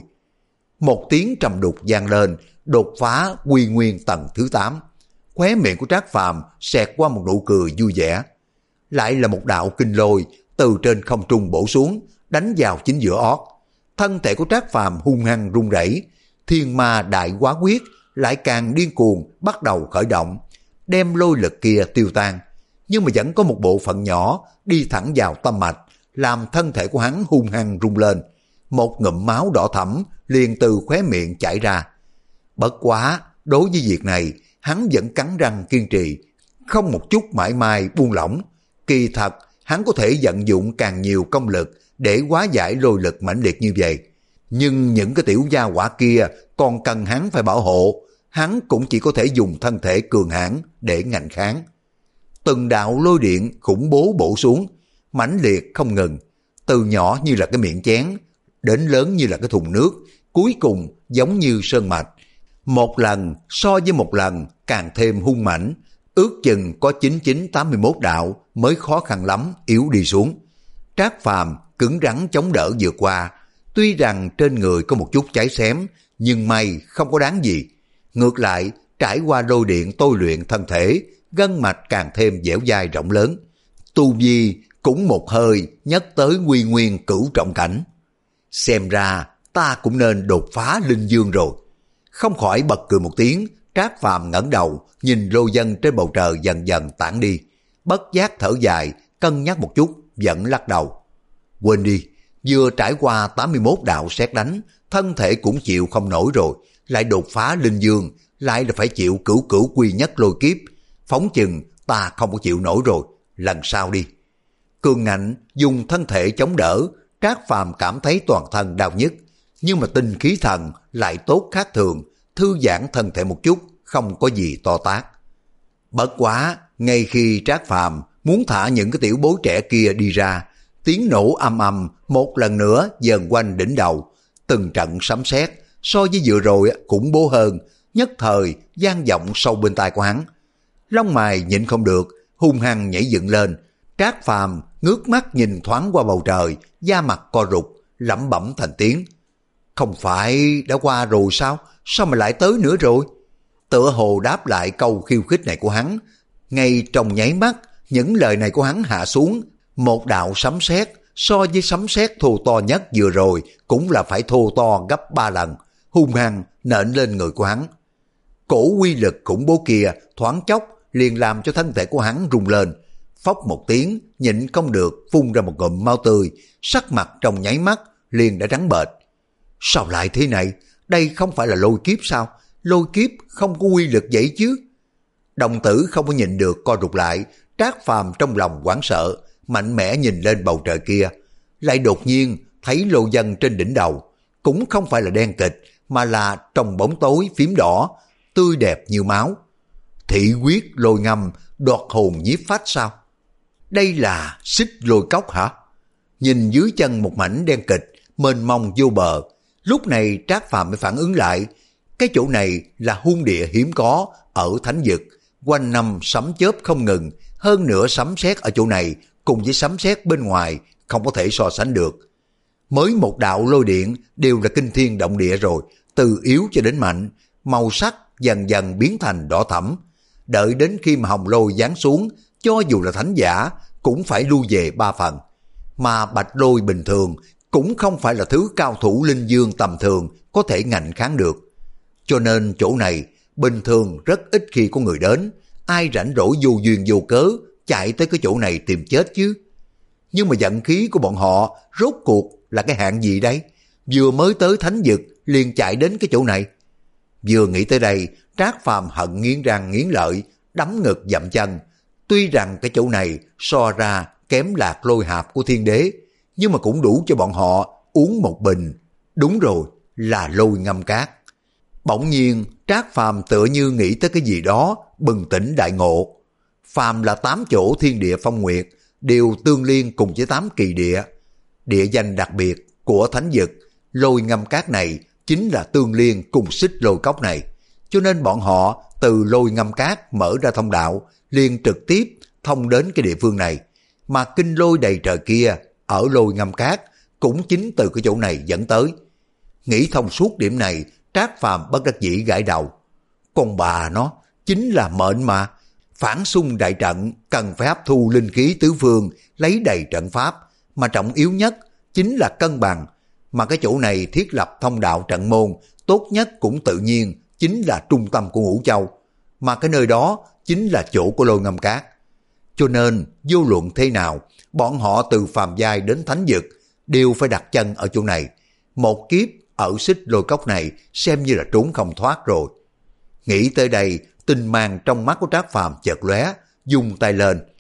Một tiếng trầm đục vang lên, đột phá quy nguyên tầng thứ tám. Khóe miệng của Trác Phàm xẹt qua một nụ cười vui vẻ. Lại là một đạo kinh lôi từ trên không trung bổ xuống, đánh vào chính giữa ót. Thân thể của Trác Phàm hung hăng run rẩy, thiên ma đại quá quyết lại càng điên cuồng bắt đầu khởi động, đem lôi lực kia tiêu tan. Nhưng mà vẫn có một bộ phận nhỏ đi thẳng vào tâm mạch, làm thân thể của hắn hung hăng rung lên. Một ngụm máu đỏ thẫm liền từ khóe miệng chảy ra. Bất quá, đối với việc này, hắn vẫn cắn răng kiên trì, không một chút mãi mai buông lỏng. Kỳ thật, hắn có thể vận dụng càng nhiều công lực để hóa giải lôi lực mãnh liệt như vậy. Nhưng những cái tiểu gia hỏa kia còn cần hắn phải bảo hộ, hắn cũng chỉ có thể dùng thân thể cường hãn để ngạnh kháng. Từng đạo lôi điện khủng bố bổ xuống, mãnh liệt không ngừng, từ nhỏ như là cái miệng chén, đến lớn như là cái thùng nước, cuối cùng giống như sơn mạch. Một lần so với một lần càng thêm hung mãnh, ước chừng có chín chín tám mươi mốt đạo mới khó khăn lắm yếu đi xuống. Trác Phàm cứng rắn chống đỡ vượt qua, tuy rằng trên người có một chút cháy xém, nhưng may không có đáng gì. Ngược lại, trải qua lôi điện tôi luyện thân thể, gân mạch càng thêm dẻo dai rộng lớn. Tu vi cũng một hơi nhấc tới quy nguyên cửu trọng cảnh. Xem ra ta cũng nên đột phá linh dương rồi. Không khỏi bật cười một tiếng, Trác Phàm ngẩng đầu, nhìn lô dân trên bầu trời dần dần tản đi. Bất giác thở dài, cân nhắc một chút, vẫn lắc đầu. Quên đi, vừa trải qua tám mươi mốt đạo sét đánh, thân thể cũng chịu không nổi rồi, lại đột phá linh dương, lại là phải chịu cửu cửu quy nhất lôi kiếp. Phóng chừng ta không có chịu nổi rồi, lần sau đi. Cường ngạnh dùng thân thể chống đỡ, Trác Phàm cảm thấy toàn thân đau nhức, nhưng mà tinh khí thần lại tốt khác thường, thư giãn thân thể một chút, không có gì to tát. Bất quá, ngay khi Trác Phàm muốn thả những cái tiểu bối trẻ kia đi ra, tiếng nổ âm âm một lần nữa dần quanh đỉnh đầu, từng trận sấm sét so với vừa rồi cũng bố hơn, nhất thời vang vọng sâu bên tai của hắn. Lông mày nhịn không được, hung hăng nhảy dựng lên. Trác Phàm ngước mắt nhìn thoáng qua bầu trời, da mặt co rụt, lẩm bẩm thành tiếng. Không phải đã qua rồi sao? Sao mà lại tới nữa rồi? Tựa hồ đáp lại câu khiêu khích này của hắn. Ngay trong nháy mắt, những lời này của hắn hạ xuống, một đạo sấm sét so với sấm sét thô to nhất vừa rồi cũng là phải thô to gấp ba lần, hung hăng nện lên người của hắn. Cổ quy lực khủng bố kia thoáng chốc liền làm cho thân thể của hắn rung lên, phốc một tiếng nhịn không được phun ra một ngụm máu tươi, sắc mặt trong nháy mắt liền đã trắng bệch. Sao lại thế này? Đây không phải là lôi kiếp sao? Lôi kiếp không có quy lực vậy chứ? Đồng tử không có nhịn được co rụt lại, Trác Phàm trong lòng hoảng sợ, mạnh mẽ nhìn lên bầu trời kia, lại đột nhiên thấy lô dân trên đỉnh đầu, cũng không phải là đen kịch, mà là trong bóng tối phím đỏ, tươi đẹp như máu. Thị huyết lôi ngâm, đoạt hồn nhiếp phách sao? Đây là xích lôi cốc hả? Nhìn dưới chân một mảnh đen kịch, mênh mông vô bờ, lúc này Trác Phàm mới phản ứng lại, cái chỗ này là hung địa hiếm có ở thánh vực, quanh năm sấm chớp không ngừng, hơn nữa sấm sét ở chỗ này cùng với sấm sét bên ngoài không có thể so sánh được. Mới một đạo lôi điện đều là kinh thiên động địa rồi, từ yếu cho đến mạnh, màu sắc dần dần biến thành đỏ thẫm. Đợi đến khi mà hồng lôi giáng xuống, cho dù là thánh giả cũng phải lui về ba phần. Mà bạch lôi bình thường cũng không phải là thứ cao thủ linh dương tầm thường có thể ngạnh kháng được. Cho nên chỗ này bình thường rất ít khi có người đến, ai rảnh rỗi vô duyên vô cớ chạy tới cái chỗ này tìm chết chứ. Nhưng mà vận khí của bọn họ rốt cuộc là cái hạng gì đấy? Vừa mới tới thánh vực liền chạy đến cái chỗ này. Vừa nghĩ tới đây, Trác Phàm hận nghiến răng nghiến lợi, đấm ngực dậm chân. Tuy rằng cái chỗ này so ra kém lạc lôi hạp của thiên đế, nhưng mà cũng đủ cho bọn họ uống một bình. Đúng rồi, là lôi ngâm cát. Bỗng nhiên Trác Phàm tựa như nghĩ tới cái gì đó, bừng tỉnh đại ngộ. Phàm là tám chỗ thiên địa phong nguyệt, đều tương liên cùng với tám kỳ địa. Địa danh đặc biệt của thánh vực, lôi ngâm cát này chính là tương liên cùng xích lôi cốc này. Cho nên bọn họ từ lôi ngâm cát mở ra thông đạo, liền trực tiếp thông đến cái địa phương này. Mà kinh lôi đầy trời kia ở lôi ngâm cát cũng chính từ cái chỗ này dẫn tới. Nghĩ thông suốt điểm này, Trác Phàm bất đắc dĩ gãi đầu. Con bà nó, chính là mệnh mà. Phản xung đại trận cần phải hấp thu linh khí tứ phương, lấy đầy trận pháp. Mà trọng yếu nhất chính là cân bằng. Mà cái chỗ này thiết lập thông đạo trận môn, tốt nhất cũng tự nhiên chính là trung tâm của Ngũ Châu. Mà cái nơi đó chính là chỗ của lôi ngâm cát. Cho nên, vô luận thế nào, bọn họ từ phàm giai đến thánh vực đều phải đặt chân ở chỗ này. Một kiếp ở xích lôi cốc này xem như là trốn không thoát rồi. Nghĩ tới đây, tinh mang trong mắt của Trác Phàm chợt lóe, dùng tay lên.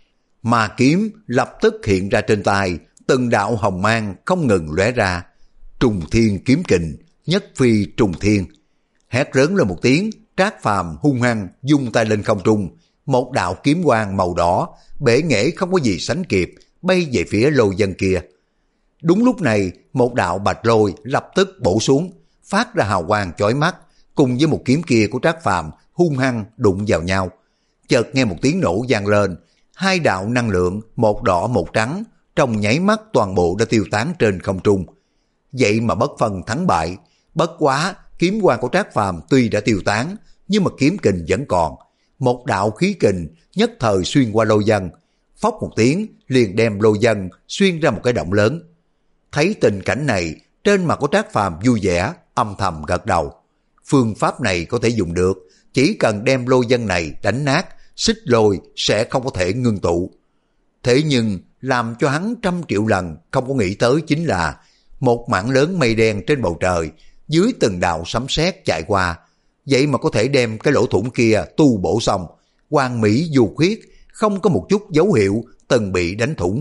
Ma kiếm lập tức hiện ra trên tay, từng đạo hồng mang không ngừng lóe ra. Trùng thiên kiếm kình, nhất phi trùng thiên. Hét lớn lên một tiếng, Trác Phàm hung hăng dung tay lên không trung, một đạo kiếm quang màu đỏ bể nghệ không có gì sánh kịp bay về phía lôi dân kia. Đúng lúc này, một đạo bạch lôi lập tức bổ xuống, phát ra hào quang chói mắt, cùng với một kiếm kia của Trác Phàm hung hăng đụng vào nhau. Chợt nghe một tiếng nổ vang lên, hai đạo năng lượng, một đỏ một trắng, trong nháy mắt toàn bộ đã tiêu tán trên không trung. Vậy mà bất phân thắng bại, bất quá kiếm quang của Trác Phàm tuy đã tiêu tán, nhưng mà kiếm kình vẫn còn. Một đạo khí kình nhất thời xuyên qua lôi dân, phốc một tiếng liền đem lôi dân xuyên ra một cái động lớn. Thấy tình cảnh này, trên mặt của Trác Phàm vui vẻ, âm thầm gật đầu. Phương pháp này có thể dùng được, chỉ cần đem lôi dân này đánh nát, xích lôi sẽ không có thể ngưng tụ. Thế nhưng làm cho hắn trăm triệu lần không có nghĩ tới chính là một mảng lớn mây đen trên bầu trời, dưới từng đạo sấm sét chạy qua, vậy mà có thể đem cái lỗ thủng kia tu bổ xong, hoàn mỹ dù khuyết, không có một chút dấu hiệu từng bị đánh thủng.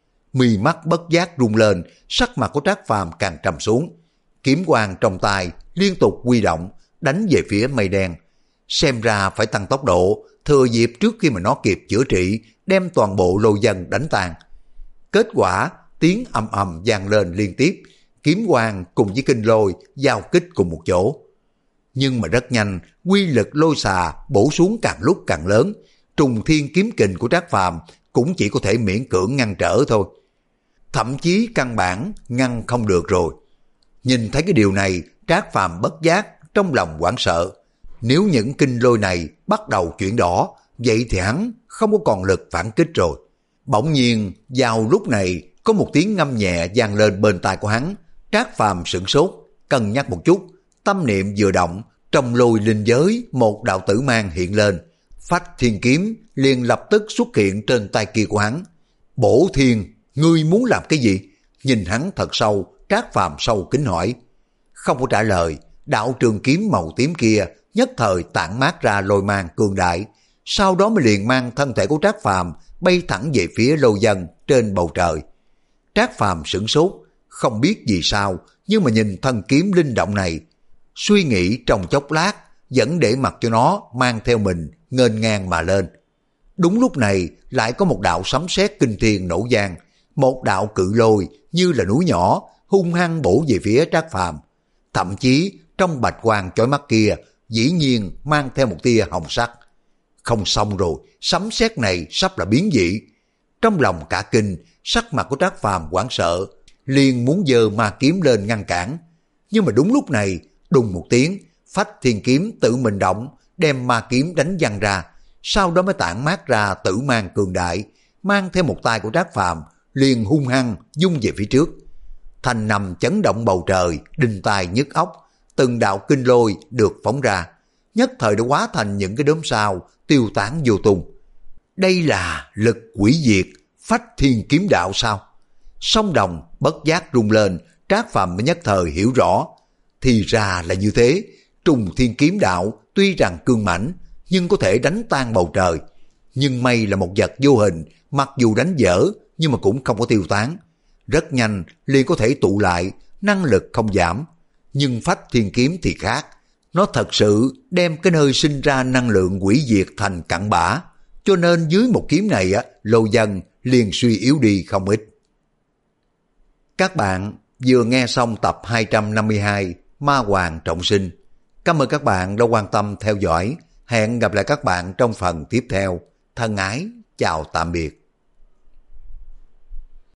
Mi mắt bất giác rung lên, sắc mặt của Trác Phàm càng trầm xuống. Kiếm quang trong tay liên tục huy động, đánh về phía mây đen. Xem ra phải tăng tốc độ, thừa dịp trước khi mà nó kịp chữa trị, đem toàn bộ lôi dân đánh tan. Kết quả, tiếng ầm ầm vang lên liên tiếp, kiếm quang cùng với kinh lôi giao kích cùng một chỗ. Nhưng mà rất nhanh, quy lực lôi xà bổ xuống càng lúc càng lớn, trùng thiên kiếm kình của Trác Phàm cũng chỉ có thể miễn cưỡng ngăn trở thôi. Thậm chí căn bản ngăn không được rồi. Nhìn thấy cái điều này, Trác Phàm bất giác trong lòng hoảng sợ. Nếu những kinh lôi này bắt đầu chuyển đỏ, vậy thì hắn không có còn lực phản kích rồi. Bỗng nhiên, vào lúc này, có một tiếng ngâm nhẹ vang lên bên tai của hắn. Trác Phàm sửng sốt, cân nhắc một chút, tâm niệm vừa động, trong lôi linh giới một đạo tử mang hiện lên. Phách thiên kiếm liền lập tức xuất hiện trên tay kia của hắn. Bổ thiên, ngươi muốn làm cái gì? Nhìn hắn thật sâu, Trác Phàm sâu kính hỏi. Không có trả lời, đạo trường kiếm màu tím kia nhất thời tản mát ra lôi mang cường đại, sau đó mới liền mang thân thể của Trác Phàm bay thẳng về phía lôi dân trên bầu trời. Trác Phàm sửng sốt, không biết vì sao, nhưng mà nhìn thân kiếm linh động này, suy nghĩ trong chốc lát, vẫn để mặc cho nó mang theo mình nghênh ngang mà lên. Đúng lúc này lại có một đạo sấm sét kinh thiên nổ vang, một đạo cự lôi như là núi nhỏ hung hăng bổ về phía Trác Phàm. Thậm chí trong bạch quang chói mắt kia dĩ nhiên mang theo một tia hồng sắc. Không xong rồi, sấm sét này sắp là biến dị. Trong lòng cả kinh, sắc mặt của Trác Phàm hoảng sợ, liền muốn giơ ma kiếm lên ngăn cản. Nhưng mà đúng lúc này, đùng một tiếng, phách thiên kiếm tự mình động, đem ma kiếm đánh văng ra, sau đó mới tản mát ra tử mang cường đại, mang theo một tay của Trác Phàm liền hung hăng dung về phía trước. Thành nằm chấn động bầu trời, đinh tai nhức óc, từng đạo kinh lôi được phóng ra, nhất thời đã hóa thành những cái đốm sao tiêu tán vô tung. Đây là lực hủy diệt phách thiên kiếm đạo sao? Song đồng bất giác rung lên, Trác Phàm mới nhất thời hiểu rõ, thì ra là như thế. Trùng thiên kiếm đạo tuy rằng cương mãnh, nhưng có thể đánh tan bầu trời. Nhưng mây là một vật vô hình, mặc dù đánh dở nhưng mà cũng không có tiêu tán, rất nhanh liền có thể tụ lại, năng lực không giảm. Nhưng phách thiên kiếm thì khác, nó thật sự đem cái nơi sinh ra năng lượng hủy diệt thành cặn bã, cho nên dưới một kiếm này á, lô dân liền suy yếu đi không ít. Các bạn vừa nghe xong tập hai trăm năm mươi hai Ma Hoàng Trọng Sinh. Cảm ơn các bạn đã quan tâm theo dõi. Hẹn gặp lại các bạn trong phần tiếp theo. Thân ái, chào tạm biệt.